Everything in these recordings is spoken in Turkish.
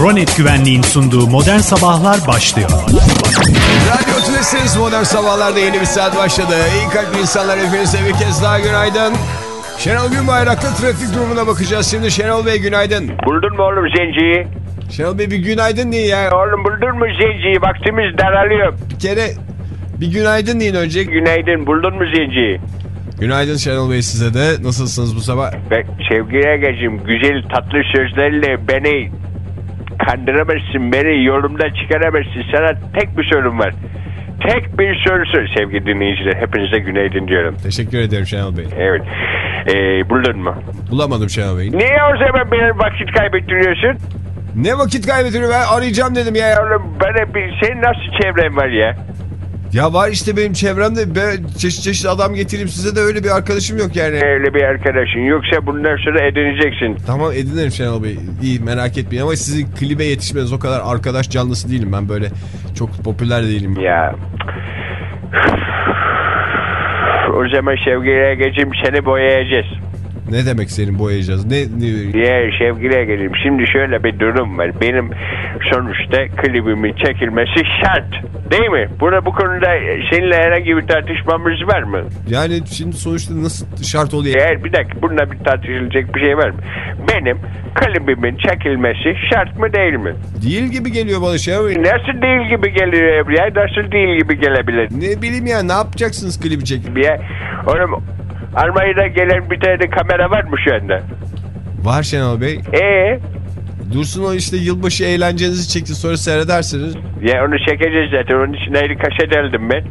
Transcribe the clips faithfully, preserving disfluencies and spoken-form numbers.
Kronet Güvenliğin sunduğu Modern Sabahlar başlıyor. Radyo Tülesi'niz Modern Sabahlar'da yeni bir saat başladı. İyi kalpli insanlar, hepinize bir kez daha günaydın. Şenol Günbayrak'ta trafik durumuna bakacağız şimdi. Şenol Bey günaydın. Buldun mu oğlum zenciyi? Şenol Bey bir günaydın deyin ya. Oğlum buldun mu zenciyi? Vaktimiz daralıyor. Bir kere bir günaydın deyin önce. Günaydın, buldun mu zenciyi? Günaydın Şenol Bey size de. Nasılsınız bu sabah? Ve sevgili Ege'cim, güzel tatlı sözlerle beni kandıramazsın, beni yolumdan çıkaramazsın. Sana tek bir sorum var. Tek bir soru sor sevgili dinleyiciler. Hepinize günaydın diyorum. Teşekkür ederim Şenol Bey. Evet. Ee, buldun mu? Bulamadım Şenol Bey. Niye o zaman benim vakit kaybettiriyorsun? Ne vakit kaybediyorum, ben arayacağım dedim ya. Oğlum bana bir, senin nasıl çevren var ya? Ya var işte benim çevremde, ben çeşit çeşit adam getireyim size de, öyle bir arkadaşım yok yani. Öyle bir arkadaşın yoksa bundan sonra edineceksin. Tamam edinirim Şenol Bey. İyi, merak etmeyin ama sizin klibe yetişmeniz, o kadar arkadaş canlısı değilim ben, böyle çok popüler değilim. Ya. O zaman sevgili Ege'cim seni boyayacağız. Ne demek senin boyayacağız? Ne, ne? Ya sevgili Ege'cim, şimdi şöyle bir durum var. Benim sonuçta klibimin çekilmesi şart. Değil mi? Burada bu konuda seninle herhangi bir tartışmamız var mı? Yani şimdi sonuçta nasıl şart oluyor? Eğer bir dakika, bunda bir tartışılacak bir şey var mı? Benim klibimin çekilmesi şart mı değil mi? Değil gibi geliyor bana şey. Nasıl değil gibi geliyor ya? Nasıl değil gibi gelebilir? Ne bileyim ya, ne yapacaksınız klibi çekip? Ya oğlum, Almanya'dan gelen bir tane kamera var mı şu anda? Var Şenol Bey. Eee? Dursun o işte, yılbaşı eğlencenizi çekti, sonra seyredersiniz. Ya onu çekeceğiz zaten, onun için ayrı kaset aldım ben.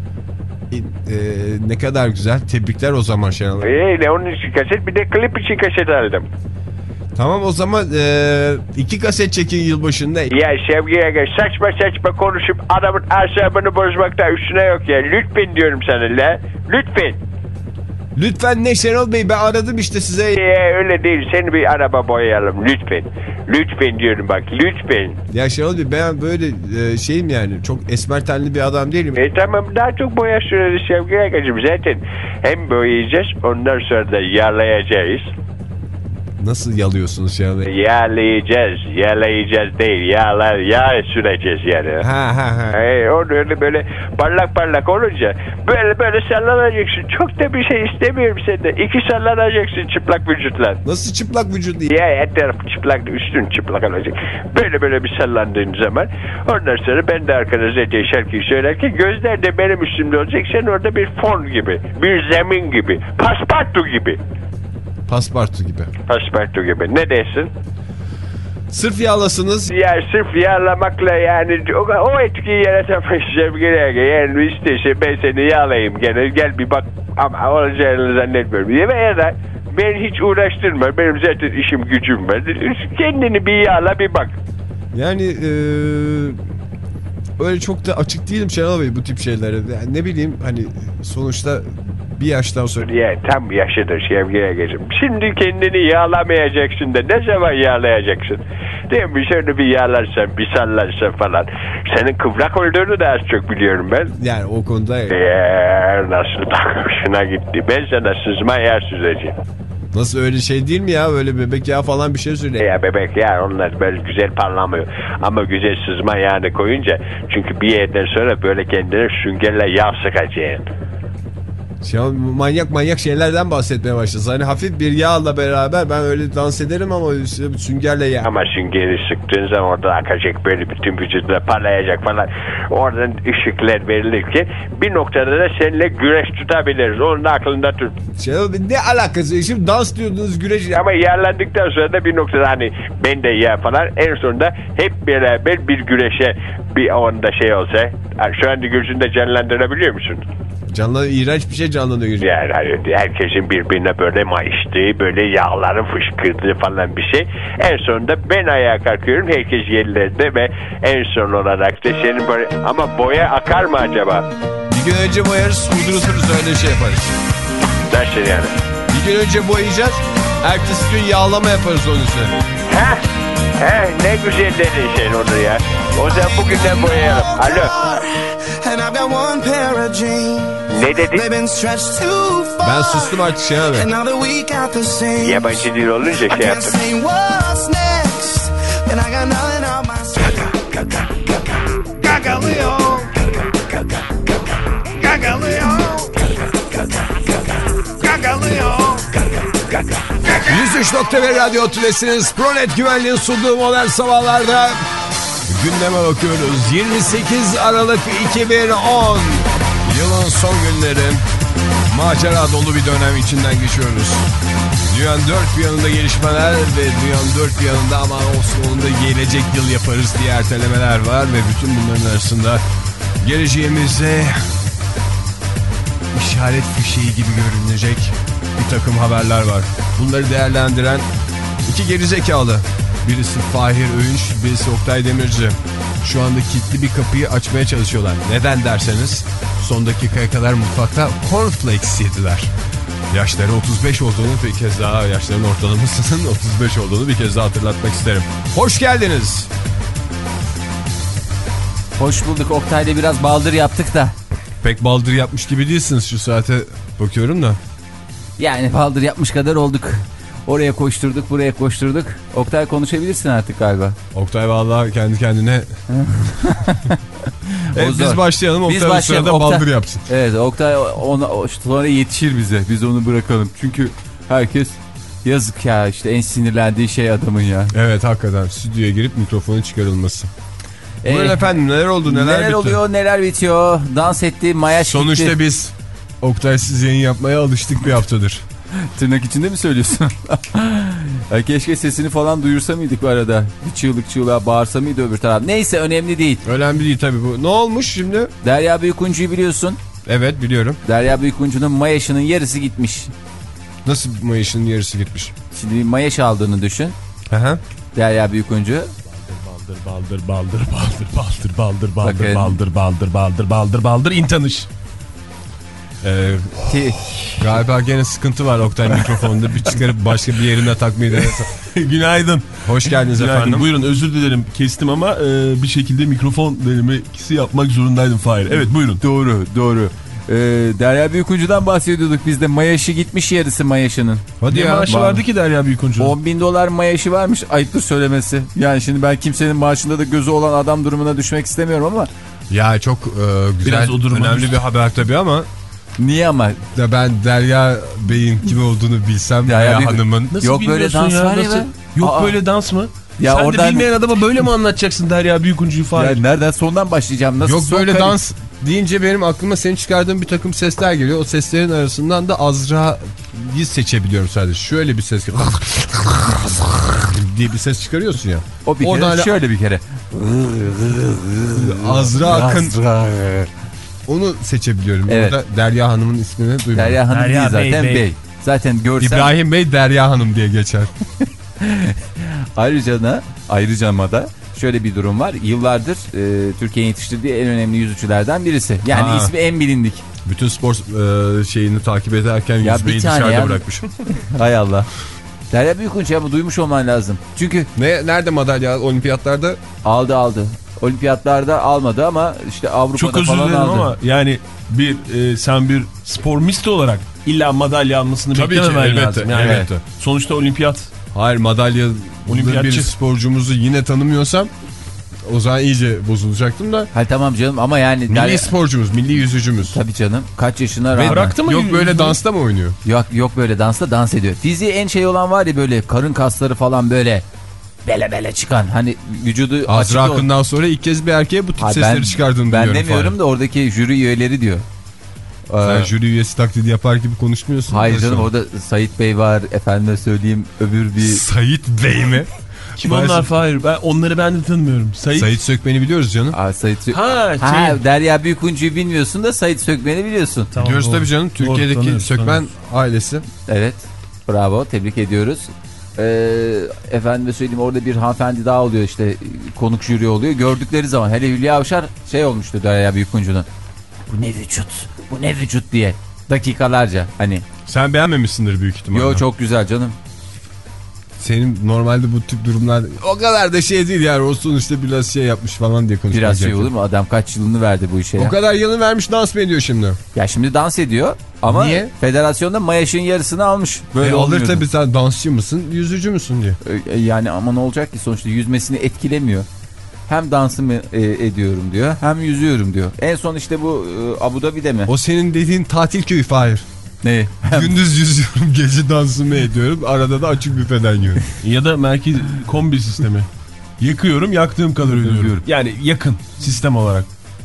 Ee, ne kadar güzel, tebrikler o zaman Şenol Bey. Eee onun için kaset, bir de klip için kaset aldım. Tamam o zaman ee, iki kaset çekin yılbaşında. Ya sevgiye gel, saçma saçma konuşup adamın asabını bozmakta üstüne yok ya. Lütfen diyorum sana la. Lütfen. Lütfen ne Şenol Bey, ben aradım işte size. Ya öyle değil, seni bir araba boyayalım lütfen. Lütfen diyorum bak, lütfen. Ya Şenol Bey, ben böyle e, şeyim yani, çok esmer tenli bir adam değilim. E tamam, daha çok boya süreli sevgili arkadaşım, zaten hem boyayacağız, ondan sonra da yağlayacağız. Nasıl yalıyorsunuz Şenol Bey? Yağlayacağız, yağlayacağız değil, yağlar, yağ süreceğiz yani. Ha ha ha. E, onu öyle böyle parlak parlak olunca böyle böyle sallanacaksın. Çok da bir şey istemiyorum senden. İki sallanacaksın çıplak vücutla. Nasıl çıplak vücut değil? Ya her tarafı çıplak, üstün çıplak olacak. Böyle böyle bir sallandığın zaman ondan sonra ben de arkada zaten şarkıyı söylerken gözler de benim üstümde olacak. Sen orada bir fon gibi, bir zemin gibi, paspartu gibi. Paspartu gibi. Paspartu gibi. Ne dersin? Sırf yağlasınız. Ya sırf yağlamakla yani o, o etkiyi yaratamayız sevgili Ege. Yani işte ben seni yağlayayım gene, gel bir bak, ama olacağını zannetmiyorum. Ya da beni hiç uğraştırma, benim zaten işim gücüm var. Kendini bir yağla bir bak. Yani ee, öyle çok da açık değilim Şenol Bey bu tip şeylere. Yani ne bileyim, hani sonuçta bir yaştan sonra. Ya tam yaşıdır sevgili Ege'cim. Şimdi kendini yağlamayacaksın da ne zaman yağlayacaksın? Değil mi? Şöyle bir yağlarsan, bir sallarsan falan. Senin kıvrak olduğunu da az çok biliyorum ben. Yani o konuda. Eee nasıl hoşuna gitti. Ben sana sızma yağ süreceğim. Nasıl, öyle şey değil mi ya? Böyle bebek yağı falan bir şey söyle. Ya bebek yağı, onlar böyle güzel parlamıyor. Ama güzel sızma yağını koyunca, çünkü bir yerden sonra böyle kendine süngerle yağ sıkacaksın. Şu an manyak manyak şeylerden bahsetmeye başladınız. Hani hafif bir yağla beraber ben öyle dans ederim ama işte süngerle yağ. Ama süngeri sıktığın zaman orada akacak, böyle bütün vücuduna parlayacak falan. Oradan ışıklar verilirken bir noktada da seninle güreş tutabiliriz. Onun da aklında tut. Şey, ne alakası? Şimdi dans diyordunuz, güreş. Ama yağlandıktan sonra da bir noktada hani ben de yağ falan, en sonunda hep beraber bir güreşe, bir onda şey olsa. Şu anda gözünde canlandırabiliyor musun? Canlı, iğrenç bir şey canlanıyor gözünde. Yani hani herkesin birbirine böyle mayıştığı, böyle yağların fışkırdığı falan bir şey. En sonunda ben ayağa kalkıyorum, herkes yerlerinde ve en son olarak da senin böyle, ama boya akar mı acaba? Bir gün önce boyarız, uyduruturuz, öyle şey yaparız. Nasıl yani? Bir gün önce boyayacağız, ertesi gün yağlama yaparız onun üstüne. Heh, heh, ne güzel dedin sen onu ya. O zaman bugünden boyayalım. Alo. Ne dedin? Ben sustum artık şey abi. Yabancı dil olunca şey yaptım. and I got nothing on my sleeve. Gagalıyor. Gagalıyor. Gagalıyor. yüz üç nokta bir Radyo Tülesi'niz Pronet Güvenliğin sunduğu Modern Sabahlar'da gündeme bakıyoruz. yirmi sekiz Aralık iki bin on yılın son günleri, macera dolu bir dönem içinden geçiyoruz. Dünyanın dört bir yanında gelişmeler ve dünyanın dört bir yanında aman olsun onu da gelecek yıl yaparız diye ertelemeler var ve bütün bunların arasında geleceğimize işaret fişeği gibi görünecek bir takım haberler var. Bunları değerlendiren iki gerizekalı, birisi Fahir Öğünç, birisi Oktay Demirci, şu anda kilitli bir kapıyı açmaya çalışıyorlar. Neden derseniz son dakikaya kadar mutfakta cornflakes yediler. Yaşları otuz beş olduğunu bir kez daha, yaşların ortalamasının otuz beş olduğunu bir kez daha hatırlatmak isterim. Hoş geldiniz. Hoş bulduk. Oktay'la biraz baldır yaptık da. Pek baldır yapmış gibi değilsiniz, şu saate bakıyorum da. Yani baldır yapmış kadar olduk. Oraya koşturduk, buraya koşturduk. Oktay konuşabilirsin artık galiba. Oktay vallahi kendi kendine... Evet, biz başlayalım, Oktay biz başlayalım. O sırada Oktay... baldır yapsın. Evet, Oktay ona, sonra yetişir bize. Biz onu bırakalım. Çünkü herkes yazık ya, işte en sinirlendiği şey adamın ya. Evet, hakikaten stüdyoya girip mikrofonu çıkarılması. Ee, Buyurun efendim, neler oldu, neler, neler bitti? oluyor, neler bitiyor. Dans etti, mayaş gitti. Sonuçta biz Oktay'sız yayın yapmaya alıştık bir haftadır. Tırnak içinde mi söylüyorsun? Ya keşke sesini falan duyursa mıydık bu arada? Bir çığlık çığlığa bağırsa mıydı öbür taraf? Neyse, önemli değil. Önemli değil tabii bu. Ne olmuş şimdi? Derya Büyükuncu'yu biliyorsun. Evet, biliyorum. Derya Büyükuncu'nun mayaşının yarısı gitmiş. Nasıl mayaşının yarısı gitmiş? Şimdi bir mayaş aldığını düşün. Aha. Derya Büyükuncu. Baldır baldır baldır baldır baldır baldır baldır baldır baldır baldır baldır baldır intanış. Ee, Ki, galiba gene sıkıntı var Oktay mikrofonunda, bir çıkarıp başka bir yerine takmayı denesin. Günaydın. Hoş geldiniz Günaydın. Efendim. Buyurun, özür dilerim kestim ama e, bir şekilde mikrofon denemesi yapmak zorundaydım Fahir. Evet, buyurun. Doğru doğru. Ee, Derya Büyükuncu'dan bahsediyorduk biz de, mayaşı gitmiş yarısı mayaşının. Hadi ya, maaşı vardı ki Derya Büyükuncu'nun. on bin dolar mayaşı varmış, ayıptır söylemesi. Yani şimdi ben kimsenin maaşında da gözü olan adam durumuna düşmek istemiyorum ama. Ya çok e, güzel, biraz önemli düştü. Bir haber tabii ama. Niye ama? Ya ben Derya Bey'in kim olduğunu bilsem, Derya, Derya Hanım'ın. Nasıl yok böyle dans ya, var ya. Yok Aa. böyle dans mı? Ya sen oradan... de bilmeyen adama böyle mi anlatacaksın Derya Büyükuncu'yu Fahir? Ya nereden sondan başlayacağım? Nasıl yok böyle kare... dans deyince benim aklıma senin çıkardığın bir takım sesler geliyor. O seslerin arasından da Azra'yı seçebiliyorum sadece. Şöyle bir ses diye bir ses çıkarıyorsun ya. O bir kere hala... şöyle bir kere. Azra Akın. Onu seçebiliyorum. Evet. Orada Derya Hanım'ın ismini duymadım. Derya Hanım Derya değil zaten Bey. Bey. Zaten görsel... İbrahim Bey Derya Hanım diye geçer. Ayrıca da ayrıca da şöyle bir durum var. Yıllardır e, Türkiye'nin yetiştirdiği en önemli yüzücülerden birisi. Yani ha. ismi en bilindik. Bütün spor e, şeyini takip ederken ya yüzmeyi dışarıda ya. bırakmış. Hay Allah. Derya Büyükuncu ya, bu duymuş olman lazım. Çünkü ne nerede madalya olimpiyatlarda? Aldı aldı. Olimpiyatlarda almadı ama işte Avrupa'da falan aldı. Çok özür dilerim ama yani bir e, sen bir spor misti olarak illa madalya almasını tabii beklememen ki, elbette, lazım. Yani elbette. Sonuçta olimpiyat. Hayır, madalya bir sporcumuzu yine tanımıyorsam o zaman iyice bozulacaktım da. Hayır tamam canım ama yani. Milli der... sporcumuz, milli yüzücümüz. Tabii canım, kaç yaşına rağmen. Bıraktı mı? Yok böyle yüzü... dansta mı oynuyor? Yok yok böyle dansta dans ediyor. Fiziği en şey olan var ya, böyle karın kasları falan böyle bele bele çıkan, hani vücudu Azra Akın'dan sonra ilk kez bir erkeğe bu tip ha, sesleri ben, çıkardığını ben biliyorum. Ben demiyorum falan da oradaki jüri üyeleri diyor. Sen ee, jüri üyesi taklidi yapar gibi konuşmuyorsun. Hayır canım, orada Sait Bey var, efendime söyleyeyim öbür bir... Sait Bey mi? Kim onlar Fahir? Ben, onları ben de tanımıyorum. Sait, Sait Sökmen'i biliyoruz canım. Aa, Sait Sök... ha, ha, Derya Büyükuncu'yu bilmiyorsun da Sait Sökmen'i biliyorsun. Tamam, biliyoruz tabii canım. Türkiye'deki doğru, Sökmen tanıyoruz. Ailesi. Evet. Bravo. Tebrik ediyoruz. Ee, efendime söyleyeyim, orada bir hanımefendi daha oluyor işte, konuk jüri oluyor. Gördükleri zaman hele Hülya Avşar şey olmuştu Derya Büyükuncu'nun. Bu ne vücut? Bu ne vücut diye. Dakikalarca hani. Sen beğenmemişsindir büyük ihtimalle. Yo, çok güzel canım. senin normalde bu tip durumlar o kadar da şey değil yani. O sonuçta biraz şey yapmış falan diye konuşmak Biraz şey gerekiyor. olur mu? Adam kaç yılını verdi bu işe ya. O kadar yılını vermiş, dans mı ediyor şimdi? Ya şimdi dans ediyor ama niye? Federasyonda mayaşın yarısını almış. Böyle e, alır olmuyordu. tabii, sen dansçı mısın, yüzücü müsün diye. E, yani ama ne olacak ki, sonuçta yüzmesini etkilemiyor. Hem dansımı e, ediyorum diyor, hem yüzüyorum diyor. En son işte bu e, Abu Dhabi'de mi? O senin dediğin tatil köyü Fahir. Ne? Gündüz yüzüyorum, gece dansımı ediyorum, arada da açık büfeden yiyorum. Ya da merkez kombi sistemi. Yakıyorum, yaktığım kadar ödüyorum. Yani yakın sistem olarak.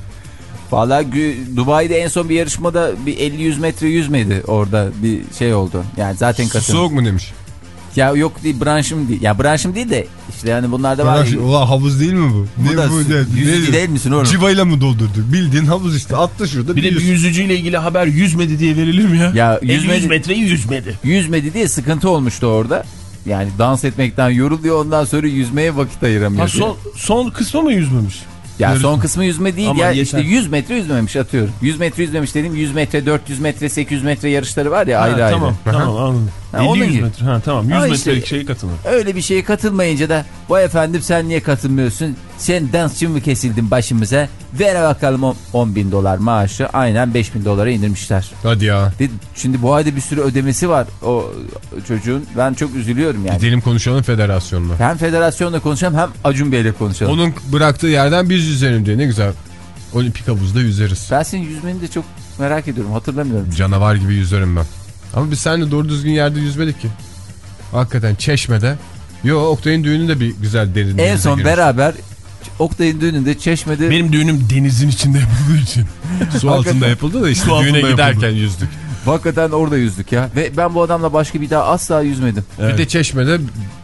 Vallahi Dubai'de en son bir yarışmada bir elli yüz metre yüzmedi, orada bir şey oldu. Yani zaten katılım. Soğuk mu demiş? Ya yok değil, branşım değil. Ya branşım değil de işte yani bunlarda var. Branş, ulan havuz değil mi bu? Bu ne da bu? Ne, yüzücü ne, değil misin oğlum? Civayla mı doldurduk? Bildiğin havuz işte. Atla şurada. Bir de bir yüzücüyle ilgili haber yüzmedi diye verilir mi ya? Ya yüzmedi. yüz metreyi yüzmedi. Yüzmedi diye sıkıntı olmuştu orada. Yani dans etmekten yoruluyor, ondan sonra yüzmeye vakit ayıramıyor. Ha, son, son kısmı mı yüzmemiş? Ya Yarışma. son kısmı yüzme değil. Ama ya yeter. İşte yüz metre yüzmemiş, atıyorum. yüz metre yüzmemiş dedim. yüz metre, dört yüz metre, sekiz yüz metre yarışları var ya, ha, ayrı tamam, ayrı. Tamam anladım. Ha, elli yüz metre. Ha, tamam yüz metrelik işte, şeye katılır. Öyle bir şeye katılmayınca da bu efendim sen niye katılmıyorsun? Sen dansçı mı kesildin başımıza? Ver bakalım on bin dolar maaşı. Aynen beş bin dolara indirmişler. Hadi ya. Şimdi bu ayda bir sürü ödemesi var o çocuğun. Ben çok üzülüyorum yani. Gidelim konuşalım federasyonla. Hem federasyonla konuşalım, hem Acun Bey'le konuşalım. Onun bıraktığı yerden biz yüzelim diye, ne güzel. Olimpik havuzda yüzeriz. Ben senin yüzmeni de çok merak ediyorum, hatırlamıyorum. Canavar gibi yüzerim ben. Ama biz seninle doğru düzgün yerde yüzmedik ki. Hakikaten Çeşme'de. Yo, Oktay'ın düğününde bir güzel derinliğe En son girmiş. beraber Oktay'ın düğününde Çeşme'de. Benim düğünüm denizin içinde yapıldığı için. Su altında yapıldı da işte düğüne giderken yüzdük. Hakikaten orada yüzdük ya. Ve ben bu adamla başka bir daha asla yüzmedim. Evet. Bir de Çeşme'de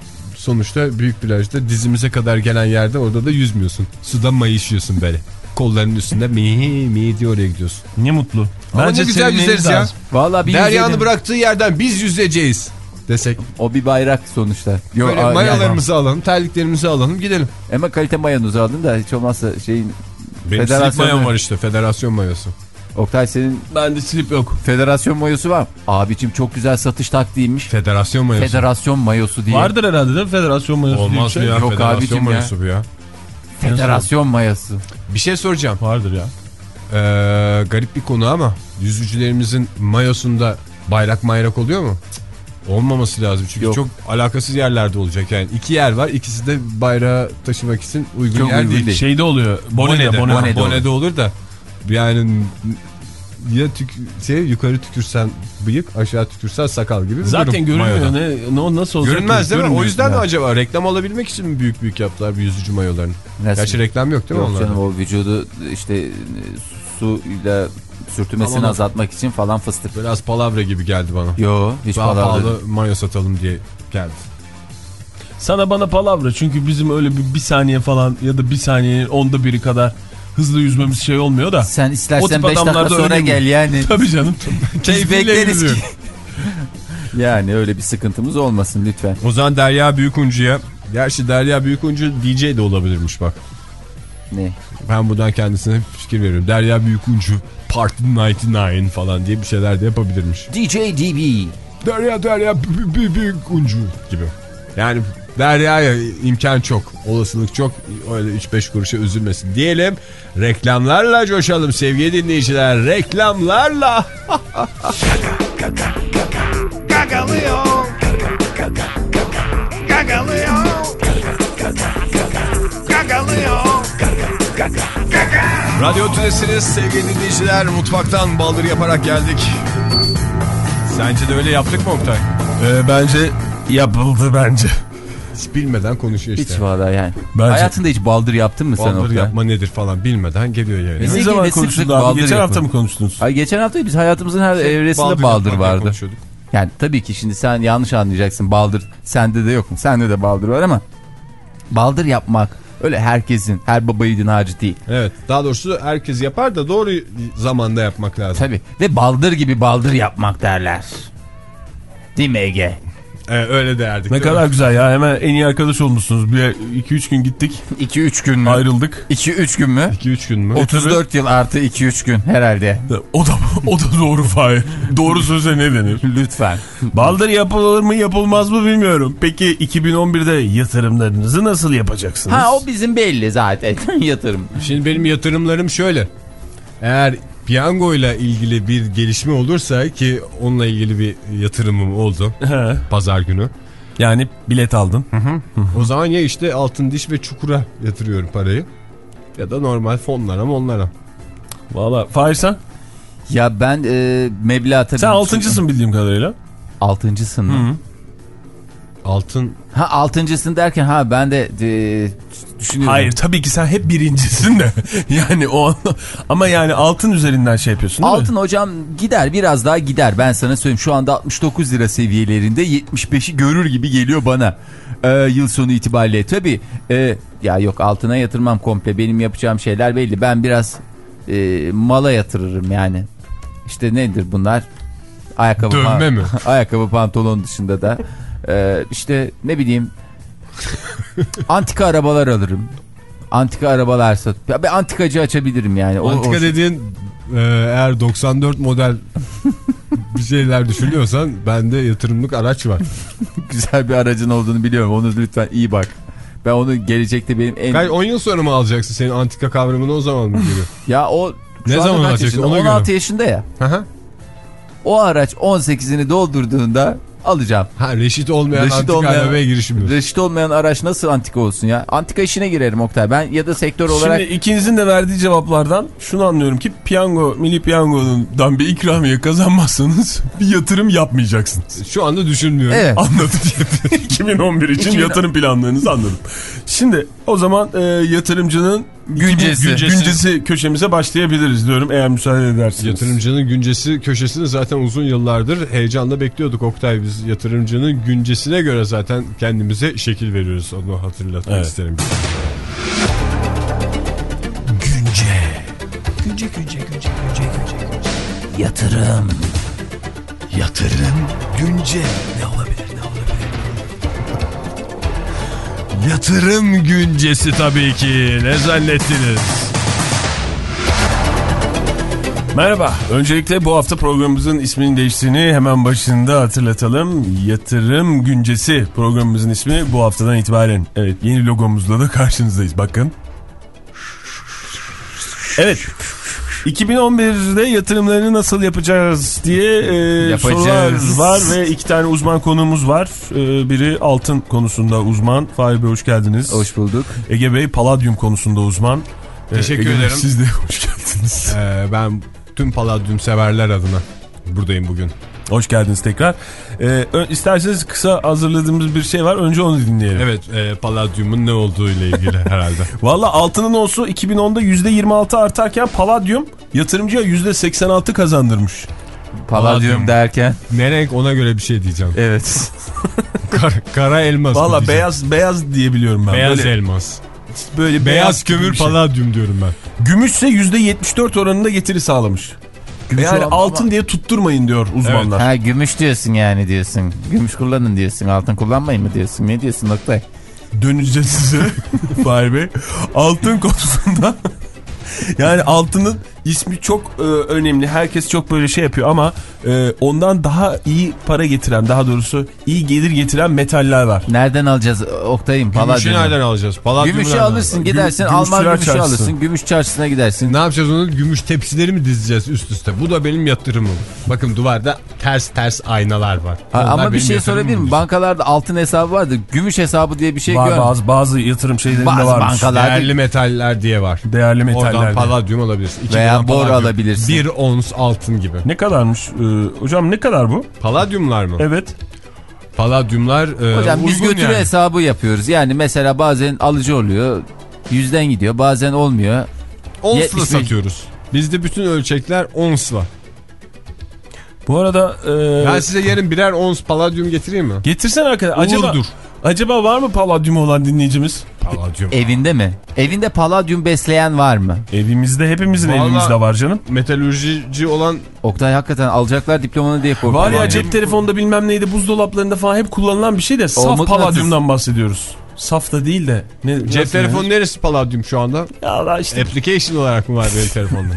sonuçta büyük plajda dizimize kadar gelen yerde, orada da yüzmüyorsun. Suda mayışıyorsun böyle. Kollarının üstünde mi mi diye oraya gidiyorsun. Ne mutlu. Ama bence ne güzel yüzeriz ya. Vallahi bir Derya'nın yüzelim bıraktığı yerden biz yüzeceğiz desek. O bir bayrak sonuçta. Yo, böyle mayalarımızı yani alalım, terliklerimizi alalım, gidelim. Ama kalite mayanızı aldın da hiç olmazsa şeyin... Benim slip mayam var işte, federasyon mayosu. Oktay senin... Bende slip yok. Federasyon mayosu var. Abicim çok güzel satış taktiğiymiş. Federasyon mayosu. Federasyon mayosu diye. Vardır herhalde değil mi? Federasyon mayosu. Olmaz mı ya? Yok Federasyon abicim mayosu ya. bu ya. Federasyon mayosu. Bir şey soracağım. Vardır ya. Ee, garip bir konu ama yüzücülerimizin mayosunda bayrak mayrak oluyor mu? Olmaması lazım çünkü Yok. çok alakasız yerlerde olacak yani. İki yer var, ikisi de bayrağı taşımak için uygun çok yer uygun değil. değil. Şeyde oluyor. Bonede, bonede, bonede, bonede olur da yani ya tük, şey, yukarı tükürsen bıyık, aşağı tükürsen sakal gibi bir zaten durum. görünmüyor. Ne, ne, nasıl olacak? Görünmez değil mi? O yüzden de acaba reklam olabilmek için mi büyük büyük yaptılar bir yüzücü mayolarını? Nasıl? Gerçi reklam yok değil mi yok onlarda? Canım, o vücudu işte suyla sürtünmesini tamam, azaltmak için falan fıstık. Biraz palavra gibi geldi bana. Yo, hiç daha palavra. pahalı mayo satalım diye geldi. Sana bana palavra, çünkü bizim öyle bir, bir saniye falan ya da bir saniyenin onda biri kadar hızlı yüzmemiz şey olmuyor da. Sen istersen beş dakika sonra gel yani. Tabii canım. Biz bekleriz ki. Yani öyle bir sıkıntımız olmasın lütfen. O zaman Derya Büyükuncu'ya, gerçi Derya Büyükuncu D J de olabilirmiş bak. Ne? Ben buradan kendisine fikir veriyorum. Derya Büyükuncu Party doksan dokuz falan diye bir şeyler de yapabilirmiş. D J D B. Derya Derya Büyükuncu gibi. Yani Derya'ya imkan çok, olasılık çok, öyle üç beş kuruşa üzülmesin diyelim. Reklamlarla coşalım sevgili dinleyiciler. Reklamlarla. Gagalıyor. Gagalıyor. Gagalıyor. Radyo Tülesi'niz sevgili dinleyiciler. Mutfaktan baldır yaparak geldik. Sence de öyle yaptık mı Oktay? Ee, bence yapıldı bence. Hiç bilmeden konuşuyor işte. Hiç valla yani. Bence... Hayatında hiç baldır yaptın mı baldır sen Oktay? Baldır yapma nedir falan bilmeden geliyor yani. Biz ne zaman konuştuk abi? Geçen hafta mı konuştunuz? Ay, geçen hafta biz hayatımızın her şey, evresinde baldır, baldır vardı. Yani tabii ki şimdi sen yanlış anlayacaksın, baldır sende de yok mu? Sende de baldır var ama baldır yapmak öyle herkesin, her baba yiğidin harcı değil. Evet, daha doğrusu herkes yapar da doğru zamanda yapmak lazım. Tabii, ve baldır gibi baldır yapmak derler. Değil mi Ege? Ee, öyle derdik. Ne kadar mi? Güzel ya, hemen en iyi arkadaş olmuşsunuz. Bir iki üç gün gittik. iki üç gün mü? Ayrıldık. iki üç gün mü? iki üç gün mü? otuz dört yıl artı iki üç gün herhalde. O da o da doğru Fahir. Doğru söze ne denir? Lütfen. Baldır yapılır mı yapılmaz mı bilmiyorum. Peki iki bin on birde yatırımlarınızı nasıl yapacaksınız? Ha, o bizim belli zaten yatırım. Şimdi benim yatırımlarım şöyle. Eğer piyangoyla ilgili bir gelişme olursa, ki onunla ilgili bir yatırımım oldu pazar günü. Yani bilet aldın. Hı hı. O zaman ya işte Altın Diş ve Çukur'a yatırıyorum parayı. Ya da normal fonlara mı onlara. Valla Fahir sen? Ya ben e, meblağ tabii. Sen altıncısın bildiğim kadarıyla. Altıncısın mı? Hı. Altın. Ha, altıncısın derken ha ben de e, düşünüyorum. Hayır tabii ki sen hep birincisin de. Yani o ama yani altın üzerinden şey yapıyorsun değil altın mi? Hocam gider, biraz daha gider, ben sana söyleyeyim. Şu anda altmış dokuz lira seviyelerinde, yetmiş beşi görür gibi geliyor bana. Ee, yıl sonu itibariyle tabii. E, ya yok, altına yatırmam komple, benim yapacağım şeyler belli. Ben biraz e, mala yatırırım yani. İşte nedir bunlar? Ayakkabı, dövme mi? Ayakkabı, pantolon dışında da e, işte ne bileyim antika arabalar alırım. Antika arabalar sat. Ya bir antikacı açabilirim yani. O, Antika o... dediğin e, eğer doksan dört model bir şeyler düşünüyorsan bende yatırımlık araç var. Güzel bir aracın olduğunu biliyorum. Onu lütfen iyi bak. Ben onu gelecekte benim en... Kaç on yıl sonra mı alacaksın? Senin antika kavramını o zaman mı geliyor? Ya o... Ne zaman alacaksın? on altı yaşında ya. Hı. O araç on sekizini doldurduğunda alacağım. Ha, reşit olmayan reşit antika olmayan, arabaya girişim. Reşit olmayan araç nasıl antika olsun ya? Antika işine girerim Oktay. Ben ya da sektör olarak... Şimdi ikinizin de verdiği cevaplardan şunu anlıyorum ki piyango, milli piyangodan bir ikramiye kazanmazsanız bir yatırım yapmayacaksınız. Şu anda düşünmüyorum. Evet. Anladım. iki bin on bir için yatırım planlarınızı anladım. Şimdi o zaman e, yatırımcının güncesi. güncesi. güncesi köşemize başlayabiliriz diyorum eğer müsaade edersiniz. Yatırımcının güncesi köşesini zaten uzun yıllardır heyecanla bekliyorduk Oktay. Biz yatırımcının güncesine göre zaten kendimize şekil veriyoruz. Onu hatırlatmak evet. isterim. Günce. Günce günce günce günce günce. Yatırım. Yatırım günce. Ne olabilir ne olabilir? Yatırım güncesi tabii ki. Ne zannettiniz? Merhaba. Öncelikle bu hafta programımızın isminin değiştiğini hemen başında hatırlatalım. Yatırım Güncesi programımızın ismi bu haftadan itibaren. Evet, yeni logomuzla da karşınızdayız. Bakın. Evet. iki bin on birde yatırımlarını nasıl yapacağız diye e, sorular var ve iki tane uzman konuğumuz var. E, biri altın konusunda uzman. Fahir Bey hoş geldiniz. Hoş bulduk. Ege Bey paladyum konusunda uzman. Teşekkür Ege ederim. Bey, siz de hoş geldiniz. Ee, ben tüm paladyum severler adına buradayım bugün. Hoş geldiniz tekrar. Ee, isterseniz kısa hazırladığımız bir şey var. Önce onu dinleyelim. Evet, e, paladyumun ne olduğu ile ilgili herhalde. Valla altının olsu iki bin onda yüzde yirmi altı artarken paladyum yatırımcıya yüzde seksen altı kazandırmış. Paladyum, Paladyum derken? Ne renk, ona göre bir şey diyeceğim. Evet. Kar, kara elmas. Valla beyaz beyaz diyebiliyorum ben. Beyaz böyle, elmas. Böyle beyaz, beyaz kömür şey. Paladyum diyorum ben. Gümüşse yüzde yetmiş dört oranında getiri sağlamış. Gümüş yani altın ama... diye tutturmayın diyor uzmanlar. Evet. Ha, gümüş diyorsun yani diyorsun. Gümüş kullanın diyorsun. Altın kullanmayın mı diyorsun? Ne diyorsun Oktay? Döneceğiz size Fahir Bey. Altın konusunda yani altının ismi çok e, önemli. Herkes çok böyle şey yapıyor ama e, ondan daha iyi para getiren, daha doğrusu iyi gelir getiren metaller var. Nereden alacağız Oktay'ım? Gümüşü nereden alacağız? Paladyumu Gümüşü alırsın, gidersin Güm, Alman gümüşü çarşısı. alırsın. Gümüş çarşısına gidersin. Ne yapacağız onu? Gümüş tepsileri mi dizeceğiz üst üste? Bu da benim yatırımım. Bakın duvarda ters ters aynalar var. Ha, ama bir şey sorabilir miyim? Bankalarda altın hesabı vardı. Gümüş hesabı diye bir şey var, gör. Bazı, bazı yatırım şeylerinde bazı varmış. Bankalarda... Değerli metaller diye var. Değerli metaller. Oradan paladyum alabilirsin. İki veya bor alabilirsin. Bir ons altın gibi. Ne kadarmış? Ee, hocam ne kadar bu? Paladyumlar mı? Evet. Paladyumlar e, hocam biz götürü yani. Hesabı yapıyoruz. Yani mesela bazen alıcı oluyor. Yüzden gidiyor. Bazen olmuyor. Onsla yetmiş beş... satıyoruz. Bizde bütün ölçekler onsla. Bu arada... E... Ben size yarın birer ons paladyum getireyim mi? Getirsen arkadaşlar. Acaba, acaba var mı paladyumu olan dinleyicimiz? Paladyum. Evinde mi? Evinde paladyum besleyen var mı? Evimizde, hepimizin Vallahi, evimizde var canım. Metalürjici olan... Oktay hakikaten alacaklar diplomanı diye korkuyorum. Var ya yani. cep telefonunda bilmem neydi, buzdolaplarında falan hep kullanılan bir şey de saf mıknatıs. paladyumdan bahsediyoruz. Saf da değil de. Ne, Cep telefonu yani? Neresi paladyum şu anda? Ya Allah işte. Application olarak mı var benim telefonum?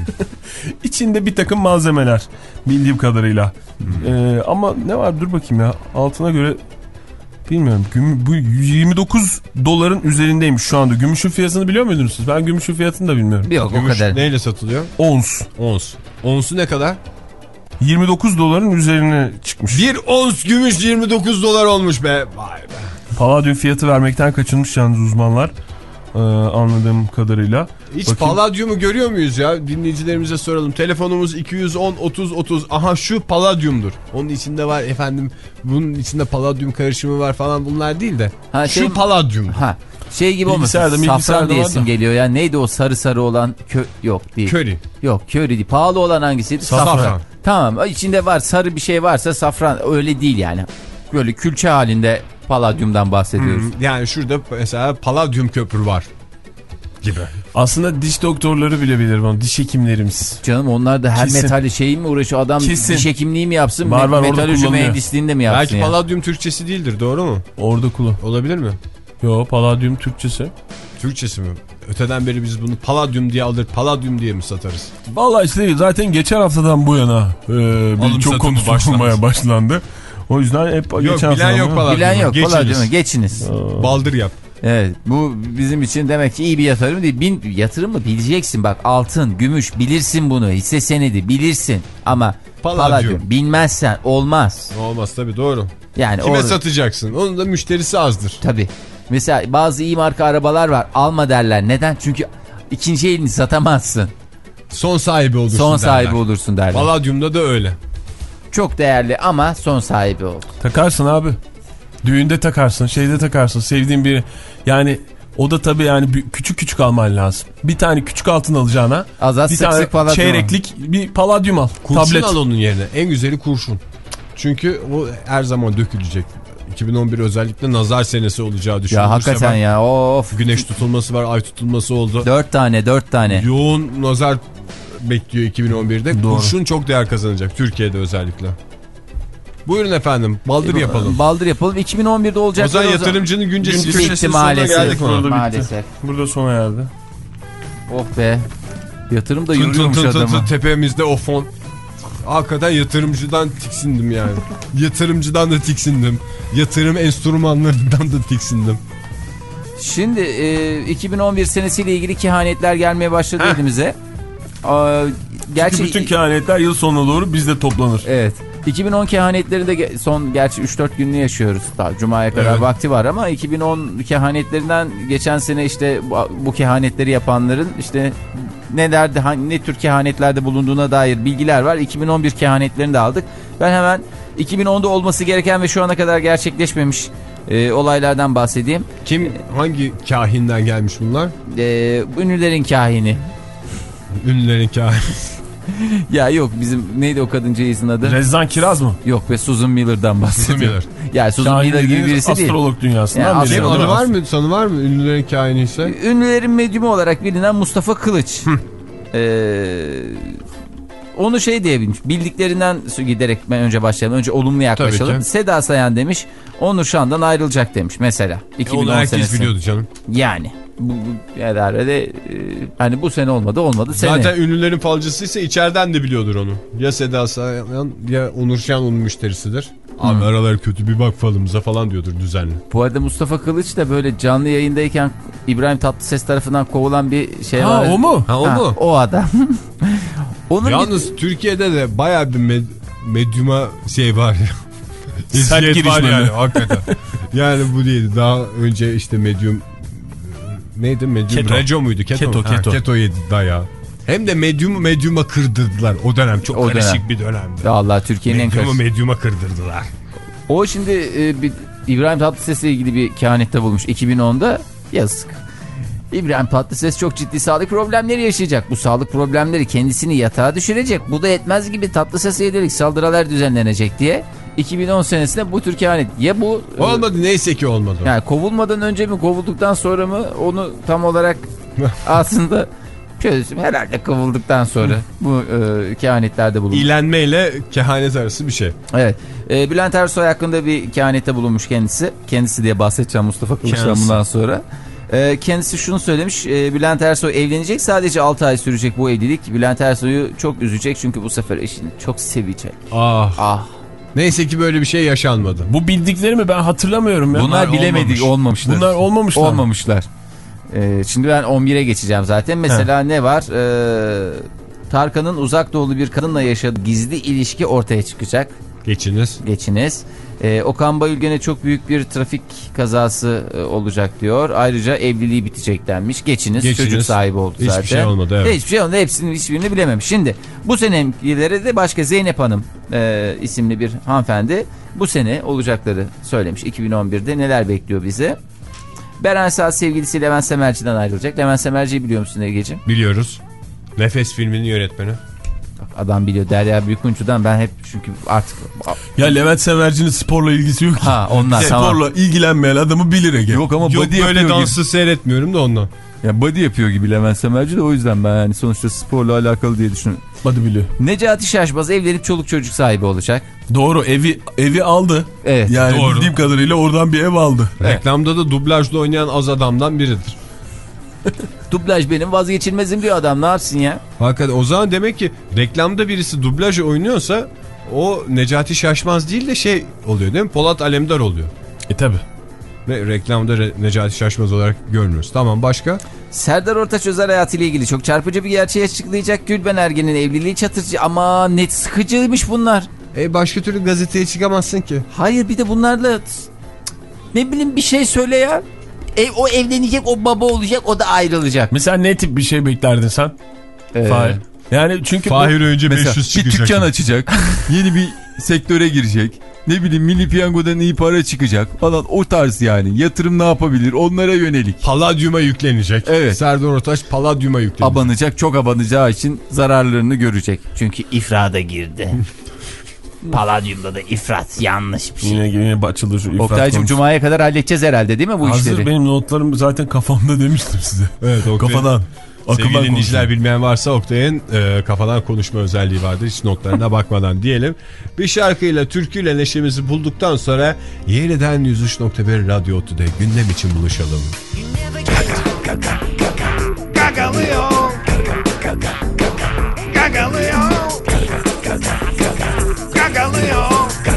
İçinde bir takım malzemeler bildiğim kadarıyla. Hmm. Ee, ama ne var dur bakayım ya. Altına göre bilmiyorum. Güm, bu yirmi dokuz doların üzerindeymiş şu anda. Gümüşün fiyatını biliyor muydunuz siz? Ben gümüşün fiyatını da bilmiyorum. Yok Gümüş o kadar. Neyle satılıyor? Ons. Ons. Onsu ne kadar? yirmi dokuz doların üzerine çıkmış. Bir ons gümüş yirmi dokuz dolar olmuş be. Vay be. Paladyum fiyatı vermekten kaçınmış yalnız uzmanlar. Ee, anladığım kadarıyla. Hiç bakayım. paladyumu görüyor muyuz ya? Dinleyicilerimize soralım. Telefonumuz iki yüz on otuz otuz. Aha şu paladyumdur. Onun içinde var efendim. Bunun içinde paladyum karışımı var falan, bunlar değil de. Ha, şu şey, paladyum. Ha, şey gibi olmasın. Bilgisayarda, Safran diyesim da. geliyor ya. Neydi o sarı sarı olan? Kö yok değil. Köri. Yok köri değil. Pahalı olan hangisiydi? Safran. Safran. Tamam, içinde var sarı bir şey varsa safran, öyle değil yani. Böyle külçe halinde paladyumdan bahsediyoruz. Hmm, yani şurada mesela paladyum köprü var gibi. Aslında diş doktorları bile bilir bunu. Diş hekimlerimiz. Canım onlar da her Kesin. metalli şeyi mi uğraşıyor? Adam Kesin. diş hekimliği mi yapsın? Var, var, metalürji mühendisliğinde mi yapsın? Belki ya? paladyum Türkçesi değildir, doğru mu? Orada kulu. Olabilir mi? Yo, paladyum Türkçesi. Türkçesi mi? Öteden beri biz bunu paladyum diye alır, paladyum diye mi satarız? Vallahi işte zaten geçen haftadan bu yana e, bir çok konuşulmaya başlandı. O yüzden hep yok, geçen bilen yok paladyum. Bilen yok Geçiniz. paladyum. Geçiniz. Aa. Baldır yap. Evet, bu bizim için demek ki iyi bir yatırım değil. Bin, yatırım mı bileceksin, bak altın, gümüş bilirsin bunu, hisse senedi bilirsin ama Paladyum. paladyum bilmezsen olmaz. Olmaz tabii, doğru. Yani kime orada, satacaksın? Onun da müşterisi azdır. tabii. Mesela bazı iyi marka arabalar var, alma derler. Neden? Çünkü ikinci elini satamazsın. Son sahibi olursun Son derler. sahibi olursun derler. Paladyumda da öyle. Çok değerli ama son sahibi ol. Takarsın abi. Düğünde takarsın, şeyde takarsın, sevdiğin biri. Yani o da tabii yani küçük küçük alman lazım. Bir tane küçük altın alacağına Az az bir sık tane sık paladyum çeyreklik al. Bir paladyum al. Kurşun Tablet. al onun yerine. En güzeli kurşun. Çünkü o her zaman dökülecek. iki bin on bir özellikle nazar senesi olacağı düşünülürse. Ya hakikaten ya, of. Güneş tutulması var, ay tutulması oldu. Dört tane dört tane. Yoğun nazar bekliyor iki bin on birde. Doğru. Kurşun çok değer kazanacak Türkiye'de özellikle. Buyurun efendim, baldır yapalım. Baldır yapalım. iki bin on birde olacak. O zaman yatırımcının güncesi Bitti köşesinin sonuna maalesef. geldik. Burada Maalesef. Burada sona erdi. Oh be. Yatırım da Tın tın yoruyormuş tın tın adamı. tın tepemizde o fon. Hakikaten yatırımcıdan tiksindim yani. Yatırımcıdan da tiksindim. Yatırım enstrümanlarından da tiksindim. Şimdi e, iki bin on bir senesiyle ilgili kehanetler gelmeye başladı Heh. elimize. Aa, gerçi Çünkü bütün kehanetler yıl sonuna doğru bizde toplanır. evet. iki bin on kehanetleri de ge- son gerçi üç dört gününü yaşıyoruz. Daha Cuma'ya kadar Evet. vakti var ama iki bin on kehanetlerinden geçen sene işte bu, bu kehanetleri yapanların işte ne derdi, hangi, ne tür kehanetlerde bulunduğuna dair bilgiler var. iki bin on bir kehanetlerini de aldık. Ben hemen iki bin onda olması gereken ve şu ana kadar gerçekleşmemiş e, olaylardan bahsedeyim. Kim, hangi kahinden gelmiş bunlar? E, ünlülerin kahini. Ünlülerin kahini. Ya yok, bizim neydi o kadıncağızın adı? Rezzan Kiraz mı? Yok be, Susan Miller'dan bahsediyorum. Miller. Yani Susan Kahin Miller gibi dediğiniz birisi değil. astrolog dünyasından Yani biri. Kim, astrolog. adı var mı? Sanı var mı? Ünlülerin kahini ise. Ünlülerin medyumu olarak bilinen Mustafa Kılıç. ee, onu şey diyebilmiş. Bildiklerinden giderek ben önce başlayalım. Önce olumlu yaklaşalım. Seda Sayan demiş. Onur Şan'dan ayrılacak demiş mesela. iki bin on Onu herkes senesi. biliyordu canım. Yani. Bu, bu herhalde e, hani bu sene olmadı olmadı sene. Zaten ünlülerin falcısıysa içeriden de biliyordur onu. Ya Seda Sayan ya Onur Şan onun müşterisidir. Abi hmm. araları kötü, bir bak falımıza falan diyordur düzenli. Bu arada Mustafa Kılıç da böyle canlı yayındayken İbrahim Tatlıses tarafından kovulan bir şey Ha, var. o mu? Ha o Ha, mu? o adam. Onun Yalnız bir... Türkiye'de de bayağı bir med medyuma şey var ya. Sert İzliyet var girişmeli. yani hakikaten. Yani bu değil. Daha önce işte medyum neydi? Medyum Keto. Reco muydu? Keto. Keto, Ha, keto. Keto yedi dayağı. Hem de medyumu medyuma kırdırdılar. O dönem çok O karışık dönem. bir dönemdi. Allah, Türkiye'nin en Medyumu karışık. medyuma kırdırdılar. O şimdi e, bir, İbrahim Tatlıses'le ilgili bir kehanette bulmuş iki bin onda. Yazık. İbrahim Tatlıses çok ciddi sağlık problemleri yaşayacak. Bu sağlık problemleri kendisini yatağa düşürecek. Bu da yetmez gibi Tatlıses'e yönelik saldırılar düzenlenecek diye iki bin on senesinde bu tür kehanet. Ya bu... Olmadı, neyse ki olmadı. Yani kovulmadan önce mi, kovulduktan sonra mı, onu tam olarak aslında çözüm herhalde kovulduktan sonra bu e, kehanetlerde bulunmuş. İlenmeyle kehanet arası bir şey. Evet. E, Bülent Ersoy hakkında bir kehanette bulunmuş kendisi. Kendisi diye bahsedeceğim Mustafa Kılıç'tan bundan sonra. E, kendisi şunu söylemiş. E, Bülent Ersoy evlenecek. Sadece altı ay sürecek bu evlilik. Bülent Ersoy'u çok üzecek çünkü bu sefer eşini çok sevecek. Ah. Ah. Neyse ki böyle bir şey yaşanmadı. Bu bildiklerimi ben hatırlamıyorum. Ya. Bunlar, Bunlar bilemedik, olmamış. olmamışlar. Bunlar olmamışlar. Olmamışlar. Ee, şimdi ben on bire geçeceğim zaten. Mesela He. ne var? Ee, Tarkan'ın uzak doğulu bir kadınla yaşadığı gizli ilişki ortaya çıkacak. Geçiniz. Geçiniz. Ee, Okan Bayülgen'e çok büyük bir trafik kazası e, olacak diyor. Ayrıca evliliği bitecek denmiş. Geçiniz. Geçiniz. Çocuk sahibi oldu Hiçbir zaten. Hiçbir şey olmadı. Evet. Hiçbir şey olmadı. Hepsinin hiçbirini bilememiş. Şimdi bu senelere de başka Zeynep Hanım e, isimli bir hanımefendi bu sene olacakları söylemiş. iki bin on birde neler bekliyor bizi? Beren Saat sevgilisi Levent Semerci'den ayrılacak. Levent Semerci'yi biliyor musun Ege'ciğim? Biliyoruz. Nefes filminin yönetmeni. Adam biliyor. Derya Büyükunçu'dan ben hep çünkü artık... Ya Levent Semerci'nin sporla ilgisi yok ki. Ha onlar sporla tamam. ilgilenmeyen adamı bilir Ege. Yok ama yok, body böyle dansı gibi. Seyretmiyorum da ondan. Ya body yapıyor gibi Levent Semerci de o yüzden ben yani sonuçta sporla alakalı diye düşünüyorum. Body biliyor. Necati Şaşmaz evlenip çoluk çocuk sahibi olacak. Doğru, evi evi aldı. Evet. Yani doğru. Bildiğim kadarıyla oradan bir ev aldı. Evet. Reklamda da dublajda oynayan az adamdan biridir. Dublaj benim vazgeçilmezim diyor adam, ne yapsın ya? Hakikaten o zaman demek ki reklamda birisi dublaj oynuyorsa o Necati Şaşmaz değil de şey oluyor değil mi? Polat Alemdar oluyor. E tabi. Ve reklamda Re Necati Şaşmaz olarak görmüyoruz. Tamam, başka? Serdar Ortaç özel hayatıyla ilgili çok çarpıcı bir gerçeği açıklayacak. Gülben Ergen'in evliliği çatırcı ama net sıkıcıymış bunlar. E başka türlü gazeteye çıkamazsın ki. Hayır, bir de bunlarla ne bileyim bir şey söyle ya. Ev, o evlenecek, o baba olacak, o da ayrılacak. Mesela ne tip bir şey beklerdin sen? Ee, Fahir. Yani çünkü Fahir bu, önce beş yüz çıkacak. Bir dükkan açacak. Yeni bir sektöre girecek. Ne bileyim milli piyangodan iyi para çıkacak falan, o tarz yani. Yatırım ne yapabilir, onlara yönelik. Paladyuma yüklenecek. Evet. Serdar Ortaç paladyuma yüklenecek. Abanacak, çok abanacağı için zararlarını görecek. Çünkü ifrada girdi. Paladyumda da ifrat yanlış bir şey. Yine yine açılır şu ifrat Oktay'cığım konusu. Cuma'ya kadar halledeceğiz herhalde değil mi bu Hazır işleri? benim notlarım zaten kafamda demiştim size. Evet, Oktay. Kafadan. Sevgili dinleyiciler, bilmeyen varsa Oktay'ın e, kafadan konuşma özelliği vardır. Hiç notlarına bakmadan diyelim. Bir şarkıyla, türküyle neşemizi bulduktan sonra yeniden yüz üç nokta bir Radyo Otu'da gündem için buluşalım. Gagalıyor. Gagalıyor. Gagalıyor.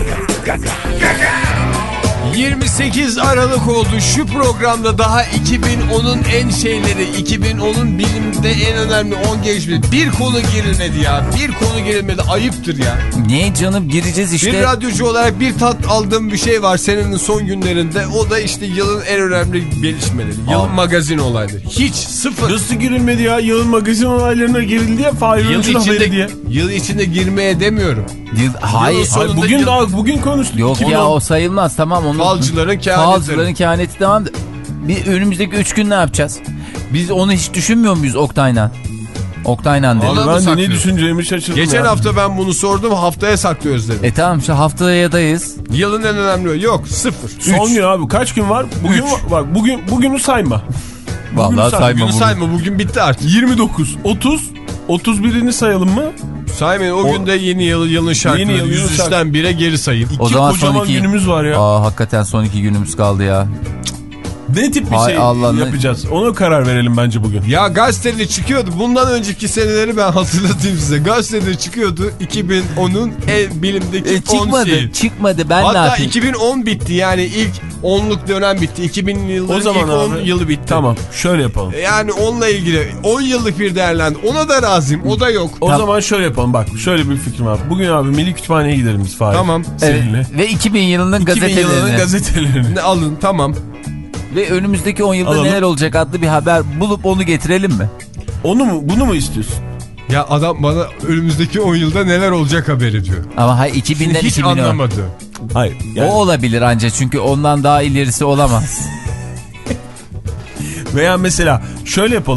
yirmi sekiz Aralık oldu. Şu programda daha iki bin onun en şeyleri, iki bin onun bilimde en önemli on gelişmeleri. Bir konu girilmedi ya. Bir konu girilmedi. Ayıptır ya. Ne canım, gireceğiz işte. Bir radyocu olarak bir tat aldığım bir şey var senenin son günlerinde. O da işte yılın en önemli gelişmeleri. Yılın Aa. magazin olayları. Hiç, sıfır. Nasıl girilmedi ya? Yılın magazin olaylarına girildi ya. Fahir Yıl Öncü'nün haberi içinde, diye. yıl içinde girmeye demiyorum. Yıl, hayır. Hayır, bugün yıl... daha bugün konuştuk. Yok Onu... ya, o sayılmaz, tamam. Onu... Falcıların kehaneti. Falcıların kehaneti tamam. Bir önümüzdeki üç gün ne yapacağız? Biz onu hiç düşünmüyor muyuz Oktay'la? Oktay'la dedim. Vallahi Ben de ne saklıyor. düşüneceğimi şaşırdım. Geçen ya. hafta ben bunu sordum, haftaya saklıyoruz dedim. E tamam, şu haftayadayız. Yılın en önemli yok, sıfır. Son gün abi, kaç gün var? Bugün var, bak bugün bugünü sayma. Vallahi say- sayma Bugünü bunu. sayma, bugün bitti artık. yirmi dokuz, otuz, otuz birini sayalım mı? Saymayın, o, o günde yeni yıl, yılın şarkıları Yeni yıl, yılın yüz üçten bire geri sayın. O İki zaman kocaman son iki günümüz var ya. Aa, hakikaten son iki günümüz kaldı ya. Ne tip bir Hay şey Allah, yapacağız? Ona karar verelim bence bugün. Ya gazetede çıkıyordu. Bundan önceki seneleri ben hatırlatayım size. Gazetede çıkıyordu iki bin onun e, bilimdeki E, on çıkmadı, şeyi. çıkmadı. Ben ne Hatta yapayım? iki bin on bitti, yani ilk onluk dönem bitti. iki bin yılların O zaman ilk on abi, yılı bitti. Tamam, şöyle yapalım. Yani onunla ilgili on yıllık bir değerlendi. Ona da razıyım. O da yok. O Tamam. zaman şöyle yapalım, bak şöyle bir fikrim var. Bugün abi Milli Kütüphane'ye gidelim biz Fahir. Tamam. Seninle. Evet. Ve iki bin yılının iki bin gazetelerini. yılının gazetelerini. Ne alın, tamam. Ve önümüzdeki on yılda Alalım. neler olacak adlı bir haber bulup onu getirelim mi? Onu mu, bunu mu istiyorsun? Ya adam bana önümüzdeki on yılda neler olacak haberi diyor. Ama hayır, iki binden Hiç iki bin on. anlamadı. Hayır. Yani, O olabilir ancak, çünkü ondan daha ilerisi olamaz. veya mesela şöyle yapalım.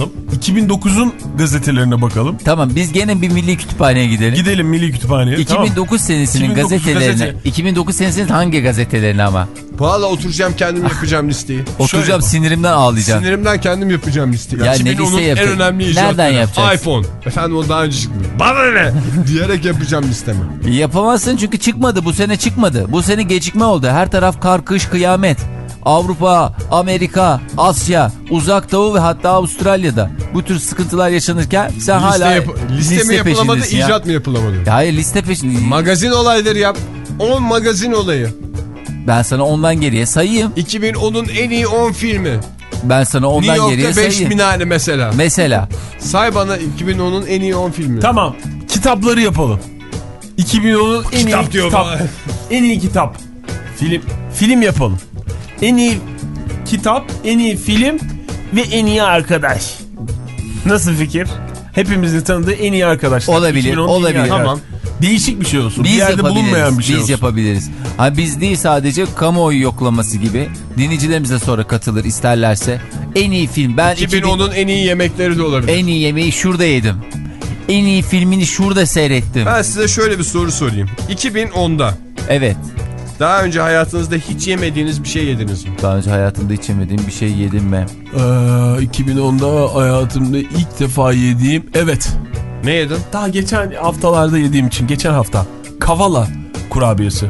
iki bin dokuzun gazetelerine bakalım. Tamam, biz gene bir milli kütüphaneye gidelim. Gidelim milli kütüphaneye. iki bin dokuz tamam. senesinin iki bin dokuz gazetelerine. gazete. iki bin dokuz senesinin hangi gazetelerine ama? Valla oturacağım kendim yapacağım listeyi. Oturacağım, sinirimden ağlayacağım. Sinirimden kendim yapacağım listeyi. Ya ne iki bin onun liste en yapacak? önemli Nereden icatları. yapacaksın? iPhone. Efendim o daha önce çıkmıyor. Bana ne? Diyerek yapacağım listemi. Yapamazsın çünkü çıkmadı. Bu sene çıkmadı. Bu sene gecikme oldu. Her taraf kar, kış, kıyamet. Avrupa, Amerika, Asya, Uzak Doğu ve hatta Avustralya'da bu tür sıkıntılar yaşanırken sen Liste, hala yap liste, liste mi yapılamadı, peşindesin ya. icat mı yapılamadı? Ya hayır, liste peşinde. Magazin olayları yap. on magazin olayı. Ben sana ondan geriye sayayım. iki bin onun en iyi on filmi. Ben sana ondan New geriye York'ta beş sayayım. minare mesela. Mesela. Say bana iki bin onun en iyi on filmi. Tamam. Kitapları yapalım. iki bin onun en Kitap iyi diyor kitap. bana. En iyi kitap. Film. Film yapalım. En iyi kitap, en iyi film ve en iyi arkadaş. Nasıl fikir? Hepimizin tanıdığı en iyi arkadaşlar. Olabilir, iki bin on olabilir. en iyi Tamam. Değişik bir şey olsun. Biz bir yerde yapabiliriz. bulunmayan bir şey biz olsun. yapabiliriz. Ha, biz değil sadece kamuoyu yoklaması gibi. Dinleyicilerimiz de sonra katılır isterlerse. En iyi film. Ben iki bin onun en iyi yemekleri de olabilir. en iyi yemeği şurada yedim. En iyi filmini şurada seyrettim. Ben size şöyle bir soru sorayım. iki bin onda Evet. daha önce hayatınızda hiç yemediğiniz bir şey yediniz mi? Daha önce hayatımda hiç yemediğim bir şey yedim mi? Ee, iki bin onda hayatımda ilk defa yediğim, evet. Ne yedin? Daha geçen haftalarda yediğim için, geçen hafta Kavala kurabiyesi.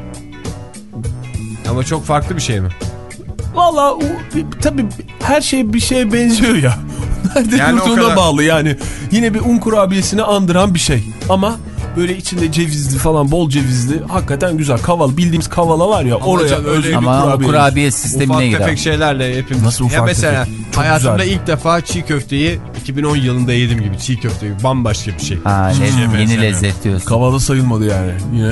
Ama çok farklı bir şey mi? Valla tabii her şey bir şeye benziyor ya. Nerede Yani o durduğuna kadar- bağlı yani. Yine bir un kurabiyesini andıran bir şey. Ama böyle içinde cevizli falan, bol cevizli, hakikaten güzel. Kavala, bildiğimiz kavala var ya, oraya canım, öyle özgü bir Ama o kurabiye. kurabiye sistemine Ufak girer. tefek şeylerle hepimiz. Nasıl ufak ya mesela tefek? Çok hayatımda güzel. ilk defa çiğ köfteyi iki bin on yılında yedim gibi. Çiğ köfteyi bambaşka bir şey. Ha, Hiçbir ne, şeye yeni benzemiyor. lezzet diyorsun. Kavala sayılmadı yani. Yine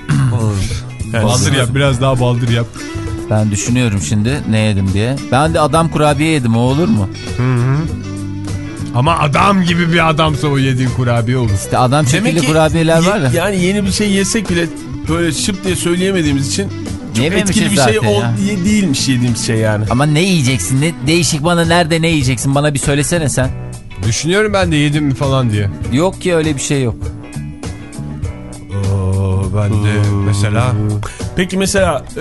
yani Baldır yap, biraz daha baldır yap. Ben düşünüyorum şimdi ne yedim diye. Ben de adam kurabiye yedim, o olur mu? Ama adam gibi bir adamsa o yediğin kurabiye olur. İşte adam Demek şekilli ki kurabiyeler ye- var ya. Yani yeni bir şey yesek bile böyle şıp diye söyleyemediğimiz için çok Yememişiz etkili bir şey zaten ol, ya. ye- değilmiş yediğimiz şey yani. Ama ne yiyeceksin? Ne değişik, bana nerede ne yiyeceksin? Bana bir söylesene sen. Düşünüyorum ben de yedim mi falan diye. Yok ki, öyle bir şey yok. Oo, ben de mesela Peki mesela e,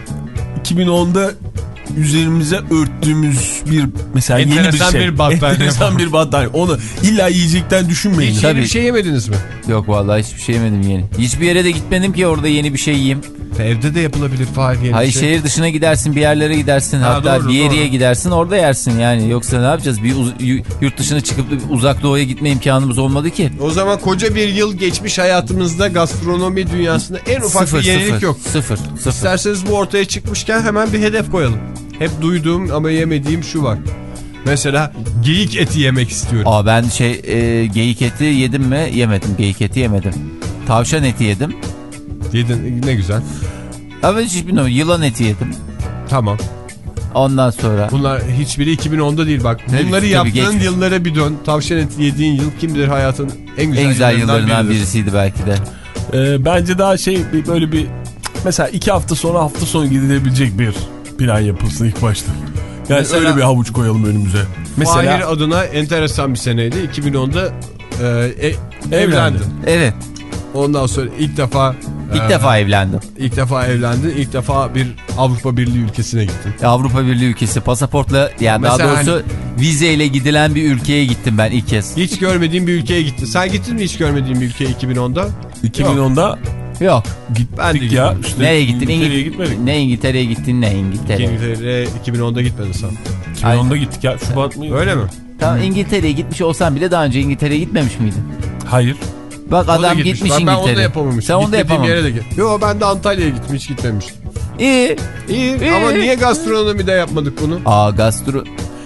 iki bin onda üzerimize örttüğümüz bir mesela yeni bir Enteresan şey. bir battaniye Enteresan falan. bir battaniye. Onu illa yiyecekten düşünmeyin. hiç Tabii. yeni bir şey yemediniz mi? Yok vallahi, hiçbir şey yemedim yeni. Hiçbir yere de gitmedim ki orada yeni bir şey yiyeyim. Evde de yapılabilir Fahir yeni Hayır, bir şey. şehir dışına gidersin, bir yerlere gidersin. Ha, Hatta doğru, bir yere doğru. gidersin, orada yersin yani. Yoksa ne yapacağız? Bir uz- yu- yurt dışına çıkıp da uzak doğuya gitme imkanımız olmadı ki. O zaman koca bir yıl geçmiş hayatımızda gastronomi dünyasında en ufak Sıfır, bir yenilik sıfır, yok. Sıfır, sıfır. İsterseniz bu ortaya çıkmışken hemen bir hedef koyalım. Hep duyduğum ama yemediğim şu var. Mesela geyik eti yemek istiyorum. Aa, ben şey e, geyik eti yedim mi? Yemedim. Geyik eti yemedim. Tavşan eti yedim. Yedin, ne güzel. Ama hiç bilmiyorum. Yılan eti yedim. Tamam. Ondan sonra. Bunlar hiçbiri iki bin onda değil bak. Tabii, Bunları tabii, yaptığın geçmiş. yıllara bir dön. Tavşan eti yediğin yıl kim bilir hayatın en güzel, En güzel yıllarından yıllarından biridir. birisiydi belki de. E, bence daha şey bir- böyle bir mesela iki hafta sonra hafta sonu gidilebilecek bir plan yapılsın ilk başta. Yani Mesela- öyle bir havuç koyalım önümüze. Mesela Fahir adına enteresan bir seneydi. iki bin onda e, e, Evlendi. evlendin. Evet. Ondan sonra ilk defa İlk e, defa evlendim. ilk defa evlendin. İlk defa bir Avrupa Birliği ülkesine gittin. Avrupa Birliği ülkesi pasaportla, yani daha Mesela doğrusu vizeyle gidilen bir ülkeye gittim ben ilk kez. Hiç görmediğin bir ülkeye gittin. Sen gittin mi hiç görmediğin bir ülkeye iki bin onda? iki bin onda Yok. gittik Ben de ya. gittim. İşte Nereye gittin? İngiltere'ye İngil- gitmedik. Ne İngiltere'ye gittin, ne İngiltere. İngiltere iki bin onda gitmedin sen. iki bin onda gittik ya. Şubat mı? Öyle mi? Tamam, İngiltere'ye gitmiş olsan bile daha önce İngiltere'ye gitmemiş miydin? Hayır. Bak O da adam gitmiş. gitmiş Bak, ben İngiltere'ye. onu da yapamamışım. Sen onu da Gitmediğim yapamamışsın. yere de git. Yo, ben de Antalya'ya gittim, hiç gitmemiştim. İyi. İyi İyi. ama niye gastronomide yapmadık bunu? Aa, gastro...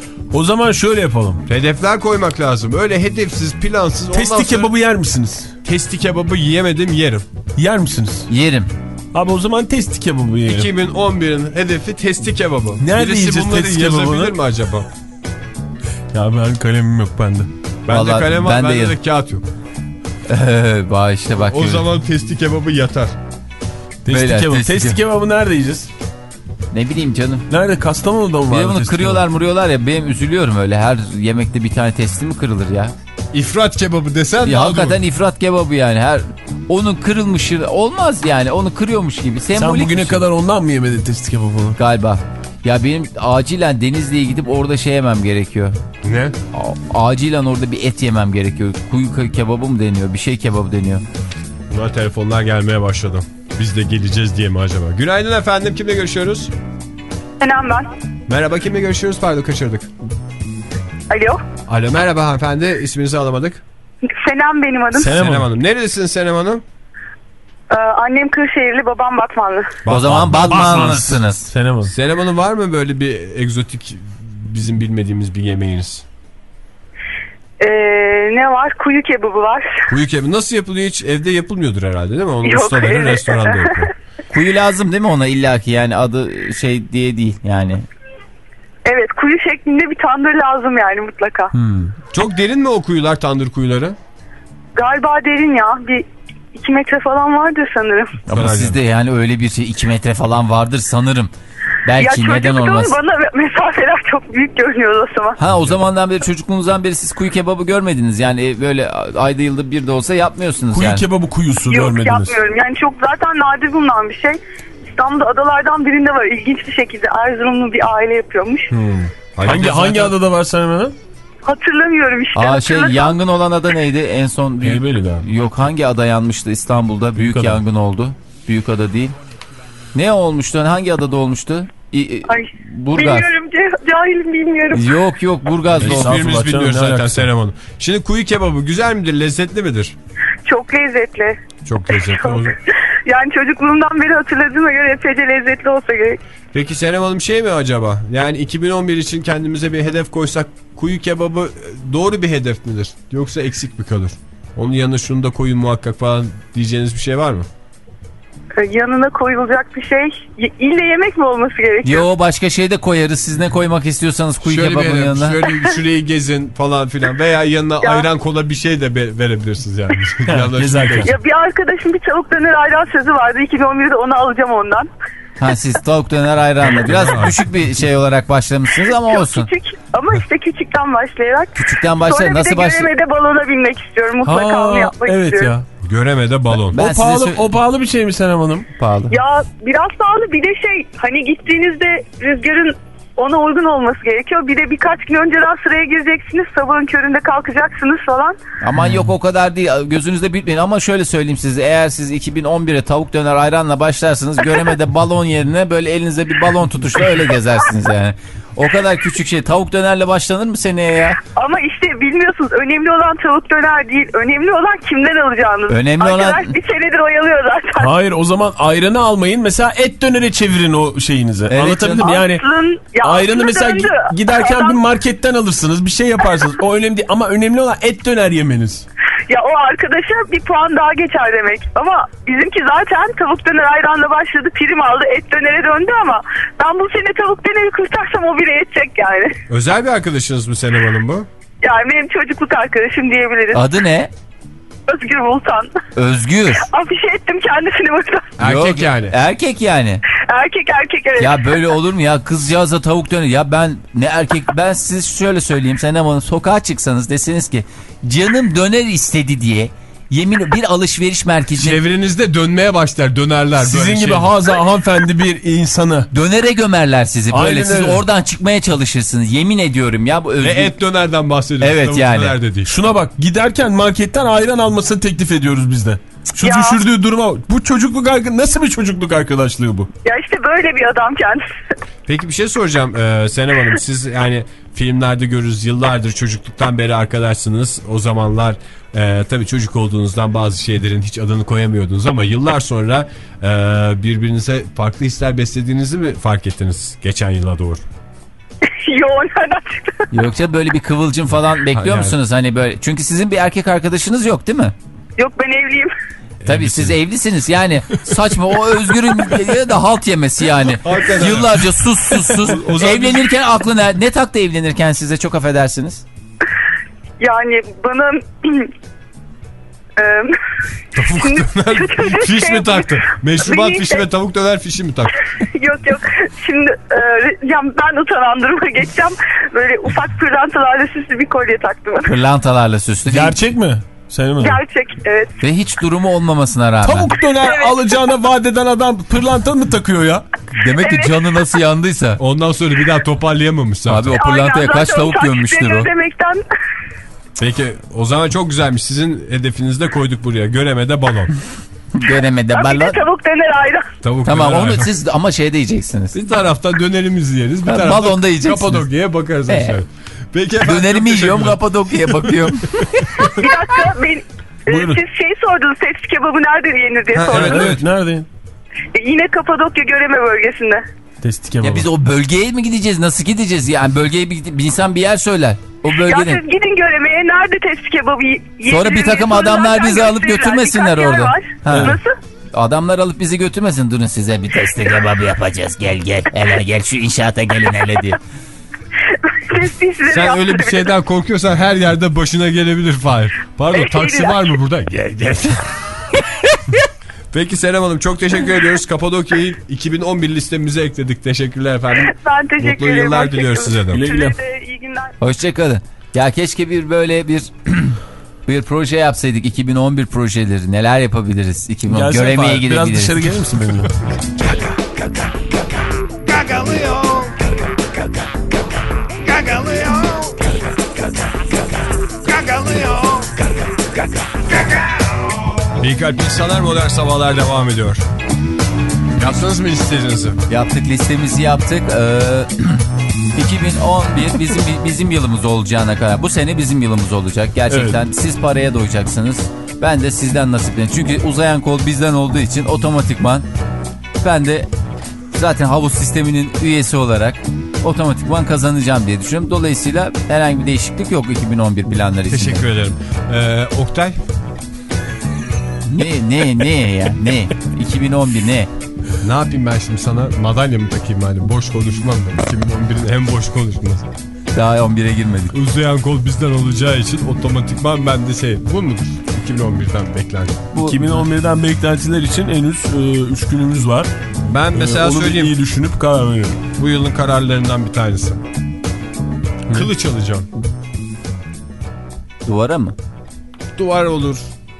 O zaman şöyle yapalım. Hedefler koymak lazım. Öyle hedefsiz, plansız. Ondan Testi sonra- kebabı yer misiniz? Testi kebabı yiyemedim, yerim. Yer misiniz? Yerim. Abi o zaman testi kebabı yiyelim. iki bin on birin hedefi testi kebabı. Nerede Birisi yiyeceğiz bunları testi yazabilir kebabını? mi acaba? Ya ben kalemim yok bende. Bende Vallahi kalem var, ben de bende de, yerim. kağıt yok. Bak işte bak. O zaman testi kebabı yatar. Testi Beyler, kebabı. testi Testi kebabı. kebabı nerede yiyeceğiz? Ne bileyim canım. Nerede? Kastamonu'da mı Bir var? de bunu kırıyorlar mırıyorlar ya, benim üzülüyorum öyle. Her yemekte bir tane testi mi kırılır ya? İfrat kebabı desen Ya hakikaten ifrat kebabı yani. Her onun kırılmışı olmaz yani. Onu kırıyormuş gibi. Sen Sembolik bugüne bir şey. kadar ondan mı yemedin testi kebabını? Galiba. Ya benim acilen Denizli'ye gidip orada şey yemem gerekiyor. Ne? A- acilen orada bir et yemem gerekiyor. Kuyu kebabı mı deniyor? Bir şey kebabı deniyor. Buna telefonlar gelmeye başladı. Biz de geleceğiz diye mi acaba? Günaydın efendim. Kimle görüşüyoruz? Selam ben. Merhaba, kimle görüşüyoruz? Pardon, kaçırdık. Alo. Alo, merhaba hanımefendi. İsminizi alamadık. Selam benim adım. Senem, Senem Hanım. Nerelisiniz Senem Hanım? Ee, annem Kırşehirli, babam Batmanlı. O zaman Batmanlısınız. Senem Hanım. Senem Hanım, var mı böyle bir egzotik, bizim bilmediğimiz bir yemeğiniz? Ee, ne var? Kuyu kebabı var. Kuyu kebabı nasıl yapılıyor? Hiç evde yapılmıyordur herhalde, değil mi? Onun Yok, ustaları evet. restoranda yapıyor. Kuyu lazım değil mi ona illaki, yani adı şey diye değil yani. Evet, kuyu şeklinde bir tandır lazım yani mutlaka. Hmm. Çok derin mi o kuyular, tandır kuyuları? Galiba derin ya. Bir iki metre falan vardır sanırım. Ama sizde yani öyle bir şey iki metre falan vardır sanırım. Belki, ya neden çocukluğum olmaz. bana mesafeler çok büyük görünüyor o zaman. Ha, o zamandan beri, çocukluğunuzdan beri siz kuyu kebabı görmediniz. Yani böyle ayda yılda bir de olsa yapmıyorsunuz Kuyu yani. kebabı kuyusu Yok, görmediniz. yapmıyorum. Yani çok zaten nadir bulunan bir şey. İstanbul'da adalardan birinde var. İlginç bir şekilde Erzurumlu bir aile yapıyormuş. Hmm. Hangi zaten... hangi adada var Senem Hanım? Hatırlamıyorum işte. Aa şey, yangın olan ada neydi en son? Büyük... Heybeli galiba. Yok, hangi ada yanmıştı İstanbul'da? Büyük, Büyük yangın oldu. Büyük ada değil. Ne olmuştu? Hangi adada olmuştu? İ, Ay, Burgaz. bilmiyorum, cahilim bilmiyorum. Yok yok, Burgaz'da oldu. Hiçbirimiz bilmiyoruz ne zaten alakası? Senem Hanım. Şimdi kuyu kebabı güzel midir, lezzetli midir? Çok lezzetli. Çok lezzetli. Çok. Yani çocukluğumdan beri hatırladığıma göre epeyce lezzetli olsa gerek. Peki Senem Hanım, şey mi acaba? Yani iki bin on bir için kendimize bir hedef koysak, kuyu kebabı doğru bir hedef midir? Yoksa eksik mi kalır? Onun yanına şunu da koyun muhakkak falan diyeceğiniz bir şey var mı? Yanına koyulacak bir şey. İlle yemek mi olması gerekiyor? Yo, başka şey de koyarız. Siz ne koymak istiyorsanız kuyu şöyle kebabının bir, yanına. Şöyle bir şurayı gezin falan filan. Veya yanına Ya. ayran kola bir şey de be- verebilirsiniz yani. Yanına gezerken. Ya bir arkadaşım bir tavuk döner ayran sözü vardı. iki bin on birde onu alacağım ondan. Ha, siz tavuk döner ayranla. Biraz düşük bir şey olarak başlamışsınız ama Çok olsun. küçük ama işte küçükten başlayarak. Küçükten başlayın. Sonra Nasıl bir de başlayın? Göremede balona binmek istiyorum. Mutlaka onu yapmak evet istiyorum. ya. Göremede balon. Ben o size pahalı sö- o pahalı bir şey mi Senem Hanım? Pahalı. Ya biraz pahalı, bir de şey, hani gittiğinizde rüzgarın ona uygun olması gerekiyor. Bir de birkaç gün önceden sıraya gireceksiniz. Sabahın köründe kalkacaksınız falan. Aman yok, o kadar değil. Gözünüzde bitmeyin ama şöyle söyleyeyim size. Eğer siz iki bin on bire tavuk döner ayranla başlarsınız, Göremede balon yerine böyle elinize bir balon tutuşla öyle gezersiniz yani. O kadar küçük şey. Tavuk dönerle başlanır mı seneye ya? Ama işte bilmiyorsunuz, önemli olan tavuk döner değil. Önemli olan kimden alacağınız. Önemli olan- Arkadaş bir senedir oyalıyor zaten. Hayır, o zaman ayranı almayın. Mesela et dönere çevirin o şeyinizi. Evet, Anlatabildim mi? Aslında- Yani ya ayranı aslında mesela döndü. gi- giderken Adam- bir marketten alırsınız. Bir şey yaparsınız. O önemli değil. Ama önemli olan et döner yemeniz. Ya o arkadaşa bir puan daha geçer demek. Ama bizimki zaten tavuk döner ayranla başladı, prim aldı, et dönere döndü ama ben bu sene tavuk döneri kurtarsam o bile yetecek yani. Özel bir arkadaşınız mı Senem Hanım bu? Yani benim çocukluk arkadaşım diyebiliriz. Adı ne? Özgür Bultan. Özgür. Afişe ettim kendisini burada. Erkek Yok, yani. Erkek yani. Erkek erkek evet. Ya böyle olur mu ya, kızcağıza tavuk döner. Ya ben ne erkek, ben size şöyle söyleyeyim Senem Hanım, sokağa çıksanız deseniz ki canım döner istedi diye, yemin bir alışveriş merkezine Çevrenizde dönmeye başlar dönerler. Sizin böyle gibi şey. haza hanımefendi bir insanı. dönere gömerler sizi. Böyle Aynen siz öyle. oradan çıkmaya çalışırsınız. Yemin ediyorum ya, bu Ve Özgür. et dönerden bahsediyoruz. Evet, tavuk yani. döner de değil. Şuna bak, giderken marketten ayran almasını teklif ediyoruz biz de. Şu Ya. düşürdüğü duruma. Bu çocukluk arka- nasıl bir çocukluk arkadaşlığı bu? Ya işte böyle bir adam kendisi. Peki bir şey soracağım ee, Senem Hanım. Siz yani filmlerde görürüz, yıllardır çocukluktan beri arkadaşsınız. O zamanlar e, tabii çocuk olduğunuzdan bazı şeylerin hiç adını koyamıyordunuz ama yıllar sonra e, birbirinize farklı hisler beslediğinizi mi fark ettiniz geçen yıla doğru? Yoğun nereden çıktı? Yoksa böyle bir kıvılcım falan bekliyor yani. musunuz? Hani böyle, çünkü sizin bir erkek arkadaşınız yok değil mi? Yok, ben evliyim. Tabii siz evlisiniz yani, saçma o Özgür'ün de halt yemesi yani. Hakikaten. Yıllarca sus sus sus. O zaman- Evlenirken aklına ne taktı evlenirken size, çok affedersiniz? Yani bana Tavuk döner fiş mi taktı? Meşrubat fişi ve tavuk döner fişi mi taktı? Yok yok. Şimdi e, ya ben utanan duruma geçeceğim. Böyle ufak pırlantalarla süslü bir kolye taktım. Pırlantalarla süslü. Gerçek mi? Senin mi? Gerçek, evet. Ve hiç durumu olmamasına rağmen. Tavuk döner Evet. alacağına vaat eden adam pırlanta mı takıyor ya? Demek ki canı nasıl yandıysa. Ondan sonra bir daha toparlayamamış zaten. Abi o pırlantaya Aynen, kaç zaten tavuk o gömmüştür o. taksitlerini ödemekten... Peki o zaman çok güzelmiş. Sizin hedefinizde koyduk buraya. Göremede balon. Göremede Bir de balon. tavuk döner ayran. Tavuk Tamam döner onu ayran. siz ama şeyde yiyeceksiniz. Bir taraftan dönerimizi yeriz. Bir Ha, taraftan balonda yiyeceksiniz. Kapadokya'ya bakarız. He. aşağı. Peki efendim, Dönerimi çok yiyorum teşekkürler. Kapadokya'ya bakıyorum. Bir dakika ben... e, Buyurun. Siz şey sordunuz, tepsi kebabı nerede yenir diye Ha, sordunuz. evet, Evet, nerede? E, Yine Kapadokya Göreme bölgesinde. Testi kebabı. Ya biz o bölgeye mi gideceğiz? Nasıl gideceğiz? Yani bölgeye bir, bir insan bir yer söyler. O Ya bölgenin. siz gidin Göreme'ye, nerede tepsi kebabı y- yenir Sonra bir diye takım sorun, adamlar zaten bizi alıp gösterirler. götürmesinler Birkaç yer orada. var. Ha. Nasıl? Adamlar alıp bizi götürmesin. Durun size bir testi kebabı yapacağız. Gel gel. Hele gel şu inşaata gelin hele diye. Testi sizlere Sen öyle bir yaptırırım. şeyden korkuyorsan her yerde başına gelebilir Fahir. Pardon, taksi var mı burada? Gel gel. Peki Senem Hanım, çok teşekkür ediyoruz. Kapadokya'yı iki bin on bir listemize ekledik. Teşekkürler efendim. Ben teşekkür Mutlu ederim. yıllar Hoşça diliyoruz kalın. size de. Güle güle. Size de iyi günler. Hoşçakalın. Ya keşke bir böyle bir bir proje yapsaydık. iki bin on bir projeleri. Neler yapabiliriz? iki bin on Gelsene Göremeye Fahir, biraz gidebiliriz. dışarı gelir misin benimle? Gagalıyor. Gagalıyor. Gagalıyor. İyi kalp insanlar, modern sabahlar devam ediyor. Yaptınız mı listenizi? Yaptık, listemizi yaptık. Ee, iki bin on bir bizim bizim yılımız olacağına kadar. Bu sene bizim yılımız olacak. Gerçekten Evet. siz paraya doyacaksınız. Ben de sizden nasipleneceğim. Çünkü uzayan kol bizden olduğu için otomatikman ben de zaten havuz sisteminin üyesi olarak otomatikman kazanacağım diye düşünüyorum. Dolayısıyla herhangi bir değişiklik yok iki bin on bir planları için. Teşekkür ederim. Ee, Oktay? Ne ne ne ya ne? iki bin on bir ne? Ne yapayım ben şimdi sana? Madalya mı takayım yani? Boş konuşmam da. iki bin on birin en boş konuşması. Daha on bire girmedik. Uzayan kol bizden olacağı için otomatikman ben de şey, bu mudur? iki bin on birden beklenti. Bu, iki bin on birden beklentiler için henüz üç e, günümüz var. Ben mesela e, onu söyleyeyim. iyi düşünüp karar veriyorum. Bu yılın kararlarından bir tanesi. Kılıç alacağım. Duvara mı? Duvar olur.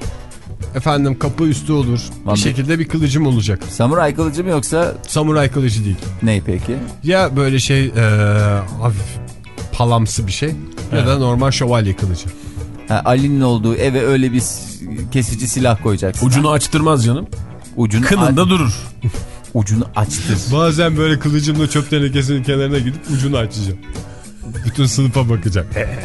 Efendim kapı üstü olur. Vallahi- Bir şekilde bir kılıcım olacak. Samuray kılıcı mı yoksa Samuray kılıcı değil. ne peki? Ya böyle şey e, hafif palamsı bir şey ya da normal şövalye kılıcı. Ha, Ali'nin olduğu eve öyle bir kesici silah koyacaksın. Ucunu açtırmaz canım. Ucunu Kınında durur. Ucunu açtır. Bazen böyle kılıcımla çöp tenekesinin kenarına gidip ucunu açacağım. Bütün sınıfa bakacağım.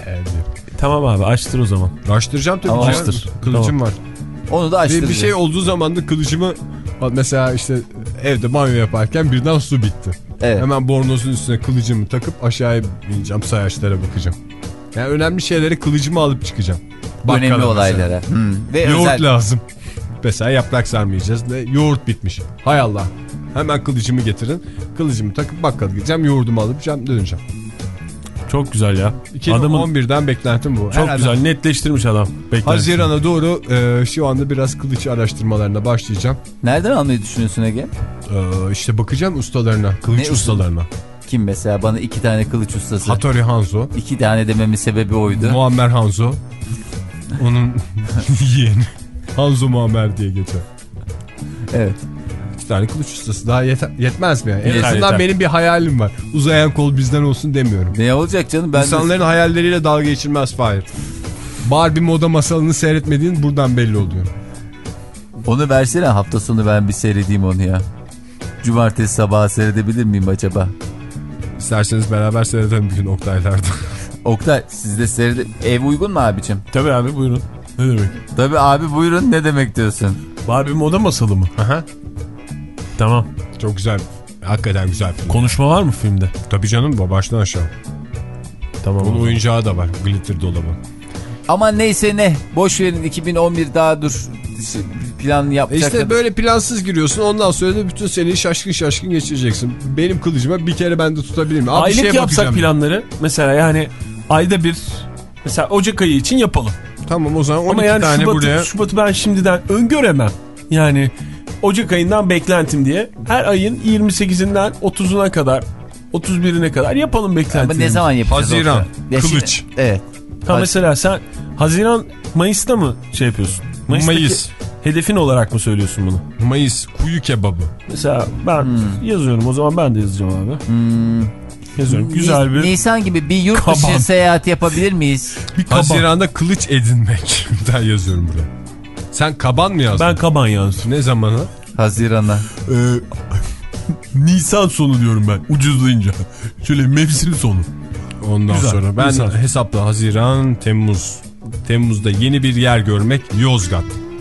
Tamam abi, açtır o zaman. Açtıracağım tabii. Ama ki. açtır. Kılıcım Tamam. var. Onu da Bir, açtır. bir şey olduğu zaman da kılıcımı mesela işte evde banyo yaparken birden su bitti. Evet. Hemen bornozun üstüne kılıcımı takıp aşağıya bineceğim, sayaçlara bakacağım. Yani önemli şeyleri kılıcımı alıp çıkacağım. Bakkala Önemli mesela. olaylara. Hmm. Ve Yoğurt özel... lazım. Mesela yaprak sarmayacağız ve yoğurt bitmiş. Hay Allah. Hemen kılıcımı getirin. Kılıcımı takıp bakkala gideceğim. Yoğurdumu alıp döneceğim. Çok güzel ya. iki bin on birden Adamın beklentim bu. çok Herhalde güzel netleştirmiş adam. Beklentisi. Haziran'a doğru e, şu anda biraz kılıç araştırmalarına başlayacağım. Nereden almayı düşünüyorsun Ege? E, işte bakacağım ustalarına, kılıç Ne ustalarına. Kim mesela? Bana iki tane kılıç ustası. Hattori Hanzo, İki tane dememin sebebi oydu. Muammer Hanzo. Onun yeğeni. Hanzo Muammer diye geçer. Evet. İki tane kılıç ustası daha yeter, yetmez mi yani? En Yeter, azından yeter. benim bir hayalim var. Uzayan kol bizden olsun demiyorum. Ne olacak canım? Ben de- İnsanların hayalleriyle dalga geçilmez Fahir. Barbie moda masalını seyretmediğin buradan belli oluyor. Onu versene, hafta sonu ben bir seyredeyim onu ya. Cumartesi sabahı seyredebilir miyim acaba? İsterseniz beraber seyredelim bir gün Oktaylar'da. Oktay, siz de seyredin. Ev uygun mu abicim? Tabii abi, buyurun. Ne demek? Tabii abi, buyurun, ne demek diyorsun? Barbie moda masalı mı? Aha. Tamam. Çok güzel. Hakikaten güzel film. Konuşma var mı filmde? Tabii canım, baştan aşağı. Tamam. Onun oyuncağı da var. Glitter dolabı. Ama neyse ne. Boş verin, iki bin on bir daha dur. Plan E yapacak. işte böyle plansız giriyorsun, ondan sonra da bütün seneyi şaşkın şaşkın geçireceksin. Benim kılıcıma bir kere ben de tutabilir miyim? Abi Aylık bir şeye yapsak bakacağım. planları. Mesela yani ayda bir, mesela Ocak ayı için yapalım. Tamam o zaman on iki Ama yani tane Şubat'ı, buraya. Şubat'ı ben şimdiden öngöremem. Yani Ocak ayından beklentim diye her ayın yirmi sekizinden otuzuna kadar, otuz birine kadar yapalım beklentimizi. Ama ne zaman yapacağız? Haziran, Ya kılıç. şimdi- evet. Ha mesela sen Haziran, Mayıs'ta mı şey yapıyorsun? Mayıs'taki Mayıs. hedefin olarak mı söylüyorsun bunu? Mayıs kuyu kebabı. Mesela ben Hmm. yazıyorum, o zaman ben de yazacağım abi. Hmm. Yazıyorum. Güzel bir Nisan gibi bir yurt dışı kaban. seyahati yapabilir miyiz? bir kaban. Haziran'da kılıç edinmek. Bir daha yazıyorum buraya. Sen kaban mı yazdın? Ben kaban yazdım. Ne zamanı? Haziran'a. Ee, Nisan sonu diyorum ben ucuzlayınca. Şöyle mevsim sonu. Ondan Güzel, sonra ben güzel. hesapla Haziran, Temmuz. Temmuz'da yeni bir yer görmek Yozgat.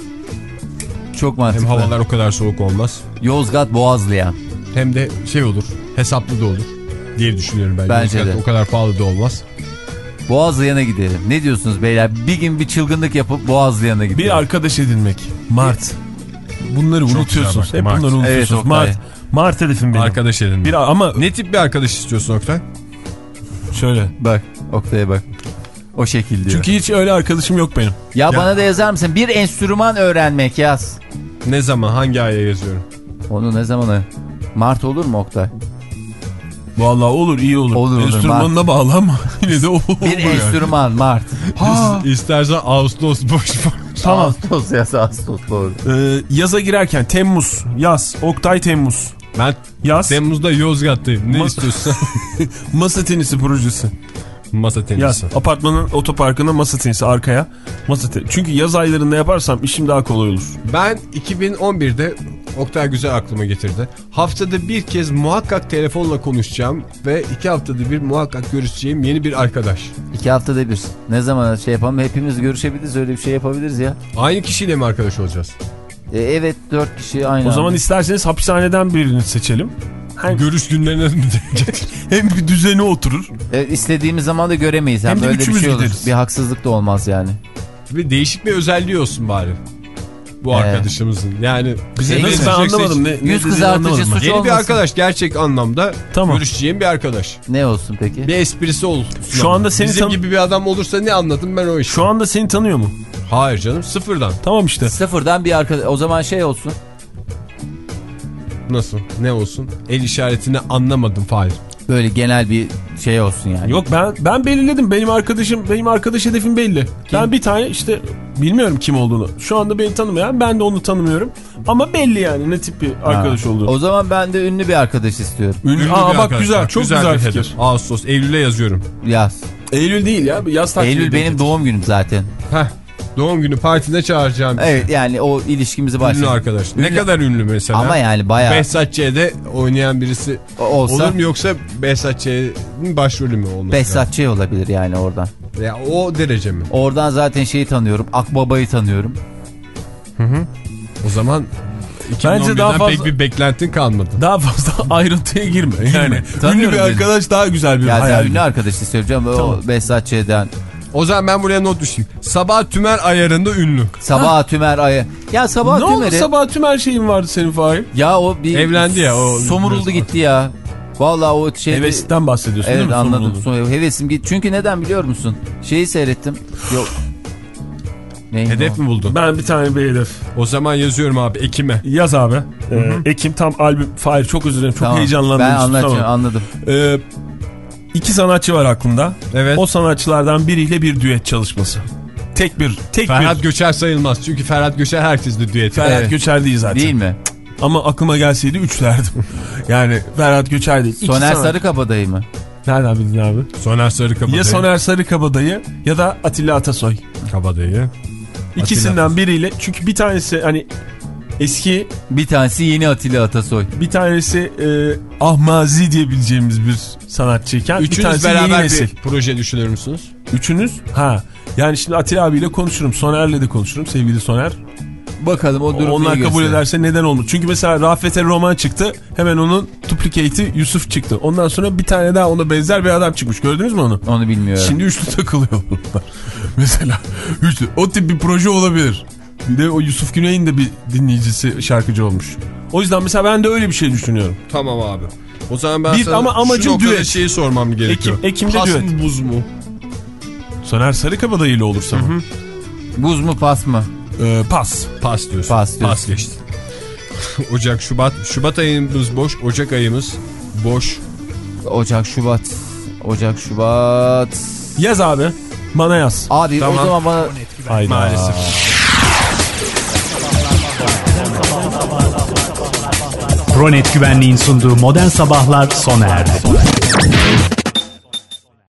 Çok Hem mantıklı. havalar o kadar soğuk olmaz. Yozgat Boğazlı'ya. Hem de şey olur, hesaplı da olur diye düşünüyorum ben. Bence Yozgat de. o kadar pahalı da olmaz. Boğazlı'ya gidelim. Ne diyorsunuz beyler? Bir gün bir çılgınlık yapıp Boğazlı'ya gidelim. Bir arkadaş edinmek. Mart. Bunları Çok unutuyorsunuz. güzel Hep bak, Mart. bunları unutuyorsunuz. Evet, Oktay. Mart. Mart hedefim benim. Arkadaş edinmek. Bir, ama Ne tip bir arkadaş istiyorsun Oktay? şöyle. Bak Oktay'a bak. O şekil diyor. Çünkü hiç öyle arkadaşım yok benim. Ya, bana da yazar mısın? Bir enstrüman öğrenmek yaz. Ne zaman, hangi aya yazıyorum? Onu ne zamanı? Mart olur mu Oktay? Vallahi olur, iyi olur. Olur, olur, Enstrümanına bağlı ama yine de olur. Bir enstrüman Mart. Ha. İstersen Ağustos boş boş. Tamam. Ağustos yaz Ağustos doğru. Ee, yaza girerken Temmuz, yaz, Oktay Temmuz. Ben Yaz. Temmuz'da Yozgat'tayım. Ne Ma- istiyorsun? Masa tenisi projesi. Masa tenisi. Yaz. Apartmanın otoparkına masa tenisi arkaya. Masa tenisi. Çünkü yaz aylarında yaparsam işim daha kolay olur. Ben iki bin on birde Oktay güzel aklıma getirdi. Haftada bir kez muhakkak telefonla konuşacağım ve iki haftada bir muhakkak görüşeceğim yeni bir arkadaş. İki haftada bir. Ne zaman şey yapalım? Hepimiz görüşebiliriz. Öyle bir şey yapabiliriz ya. Aynı kişiyle mi arkadaş olacağız? E, evet dört kişi aynı O zaman anda. isterseniz hapishaneden birini seçelim. Hem, Görüş günlerine mi getir? hem bir düzene oturur. Evet, istediğimiz zaman da göremeyiz. Hem Hem de böyle bir üçümüz şey olur. gideriz. Bir haksızlık da olmaz yani. Ve değişik bir özelliği olsun bari. Bu Ee, arkadaşımızın. Yani bize Şey, ne Nasıl ben diyecekse anlamadım. Ne, ne Yüz dediğini kızartıcı anlamadım ben. suç Yeni olmasın. bir arkadaş, gerçek anlamda Tamam. görüşeceğim bir arkadaş. Ne olsun peki? Bir esprisi olsun. Şu anda seni Bizim tan- gibi bir adam olursa ne anladım ben o işi. Şu anda seni tanıyor mu? Hayır canım, sıfırdan. Tamam işte. Sıfırdan bir arkadaş. O zaman şey olsun. Nasıl? Ne olsun? El işaretini anlamadım Fahir. Böyle genel bir şey olsun yani. Yok ben ben belirledim. Benim arkadaşım, benim arkadaş hedefim belli. Ben bir tane işte bilmiyorum kim olduğunu. Şu anda beni tanımayan, ben de onu tanımıyorum. Ama belli yani ne tip bir arkadaş Ha. olduğunu. O zaman ben de ünlü bir arkadaş istiyorum. Ünlü, Ünlü aa bir bak arkadaş. güzel, çok güzel, bir fikir. hedef. Ağustos, Eylül'e yazıyorum. Yaz. Eylül değil ya, yaz takvimi. Eylül benim doğum günüm zaten. Heh. Doğum günü partide çağıracağım. Evet yani o ilişkimizi Ünlü başlayalım. arkadaş. Ne Ünlü- kadar ünlü mesela? Ama yani bayağı Behzat Ç'de oynayan birisi olsa olur mu, yoksa Behzat Ç'nin başrolü mü olması? Behzat Ç. olabilir yani oradan. Ya o derece mi? Oradan zaten şeyi tanıyorum. Akbaba'yı tanıyorum. O zaman iki bin on birden Bence daha fazla- pek bir beklentin kalmadı. Daha fazla ayrıntıya girme. Yani ünlü Tanıyorum bir beni. arkadaş daha güzel bir Ya sen hayal. ünlü arkadaş istiyorum canım. Tamam. O Behzat Ç'den. O zaman ben buraya not düşeyim. Sabah Tümer ayarında ünlü. Sabah Tümer ayı. Ya Sabah Ne oldu Tümer'i. sabah tüm her şeyin vardı senin Fahim? Ya o bir Evlendi ya, o- somuruldu gitti ya. Vallahi o şey. Hevesten bahsediyorsun değil Evet mi? anladım. Sorumluluğu. Sonra hevesim gitti. Çünkü neden biliyor musun? Şeyi seyrettim. Yok. Neydi Hedef o? mi buldun? Ben bir tane bir hedef. O zaman yazıyorum abi Ekim'e. Yaz abi. Ee, Ekim tam albüm. Fahir çok özür dilerim. Çok Tamam. heyecanlandım. Ben anlatacağım, Tamam. anladım. Ee, iki sanatçı var aklımda. Evet. O sanatçılardan biriyle bir düet çalışması. Tek bir. Tek Ferhat bir. Göçer sayılmaz. Çünkü Ferhat Göçer herkesle düet. Ferhat Evet. Göçer değil zaten. Değil mi? Ama aklıma gelseydi üç derdim. Yani Ferhat Göçer değil. İki Soner sanat- Sarıkabadayı mı? Nereden bildin abi? Soner Sarıkabadayı. Ya Soner Sarıkabadayı ya da Atilla Atasoy. Kabadayı. İkisinden biriyle. Çünkü bir tanesi hani eski, Bir tanesi yeni Atilla Atasoy. bir tanesi e, Ahmazi diyebileceğimiz bir sanatçıyken bir Üçünüz tanesi yeni beraber nesil. bir proje düşünür müsünüz? Üçünüz? Ha. Yani şimdi Atilla abiyle konuşurum. Soner'le de konuşurum. Sevgili Soner. Bakalım o durum Onlar neyi kabul gösterir. ederse neden olmuş? Çünkü mesela Rafet El Roman çıktı. Hemen onun duplicate'i Yusuf çıktı. Ondan sonra bir tane daha ona benzer bir adam çıkmış. Gördünüz mü onu? Onu bilmiyorum. Şimdi üçlü takılıyor bunlar. Mesela üçlü. O tip bir proje olabilir. Bir de o Yusuf Güney'in de bir dinleyicisi, şarkıcı olmuş. O yüzden mesela ben de öyle bir şey düşünüyorum. Tamam abi. O zaman ben Bir- sana ama amacım şu noktada düet. şeyi sormam gerekiyor. Ekim- Ekim'de Pas düet. mı buz mu? Soner Sarıkabadayı ile olursa mı? Buz mu pas mı? Ee, pas. Pas diyorsun. Pas diyorsun. Pas geçti. Ocak, Şubat. Şubat ayımız boş. Ocak ayımız boş. Ocak, Şubat. Ocak, Şubat. Yaz abi. Bana yaz. Abi Tamam. o zaman bana... Hayda. Maalesef. Pronet Güvenliğin sunduğu Modern Sabahlar sona erdi.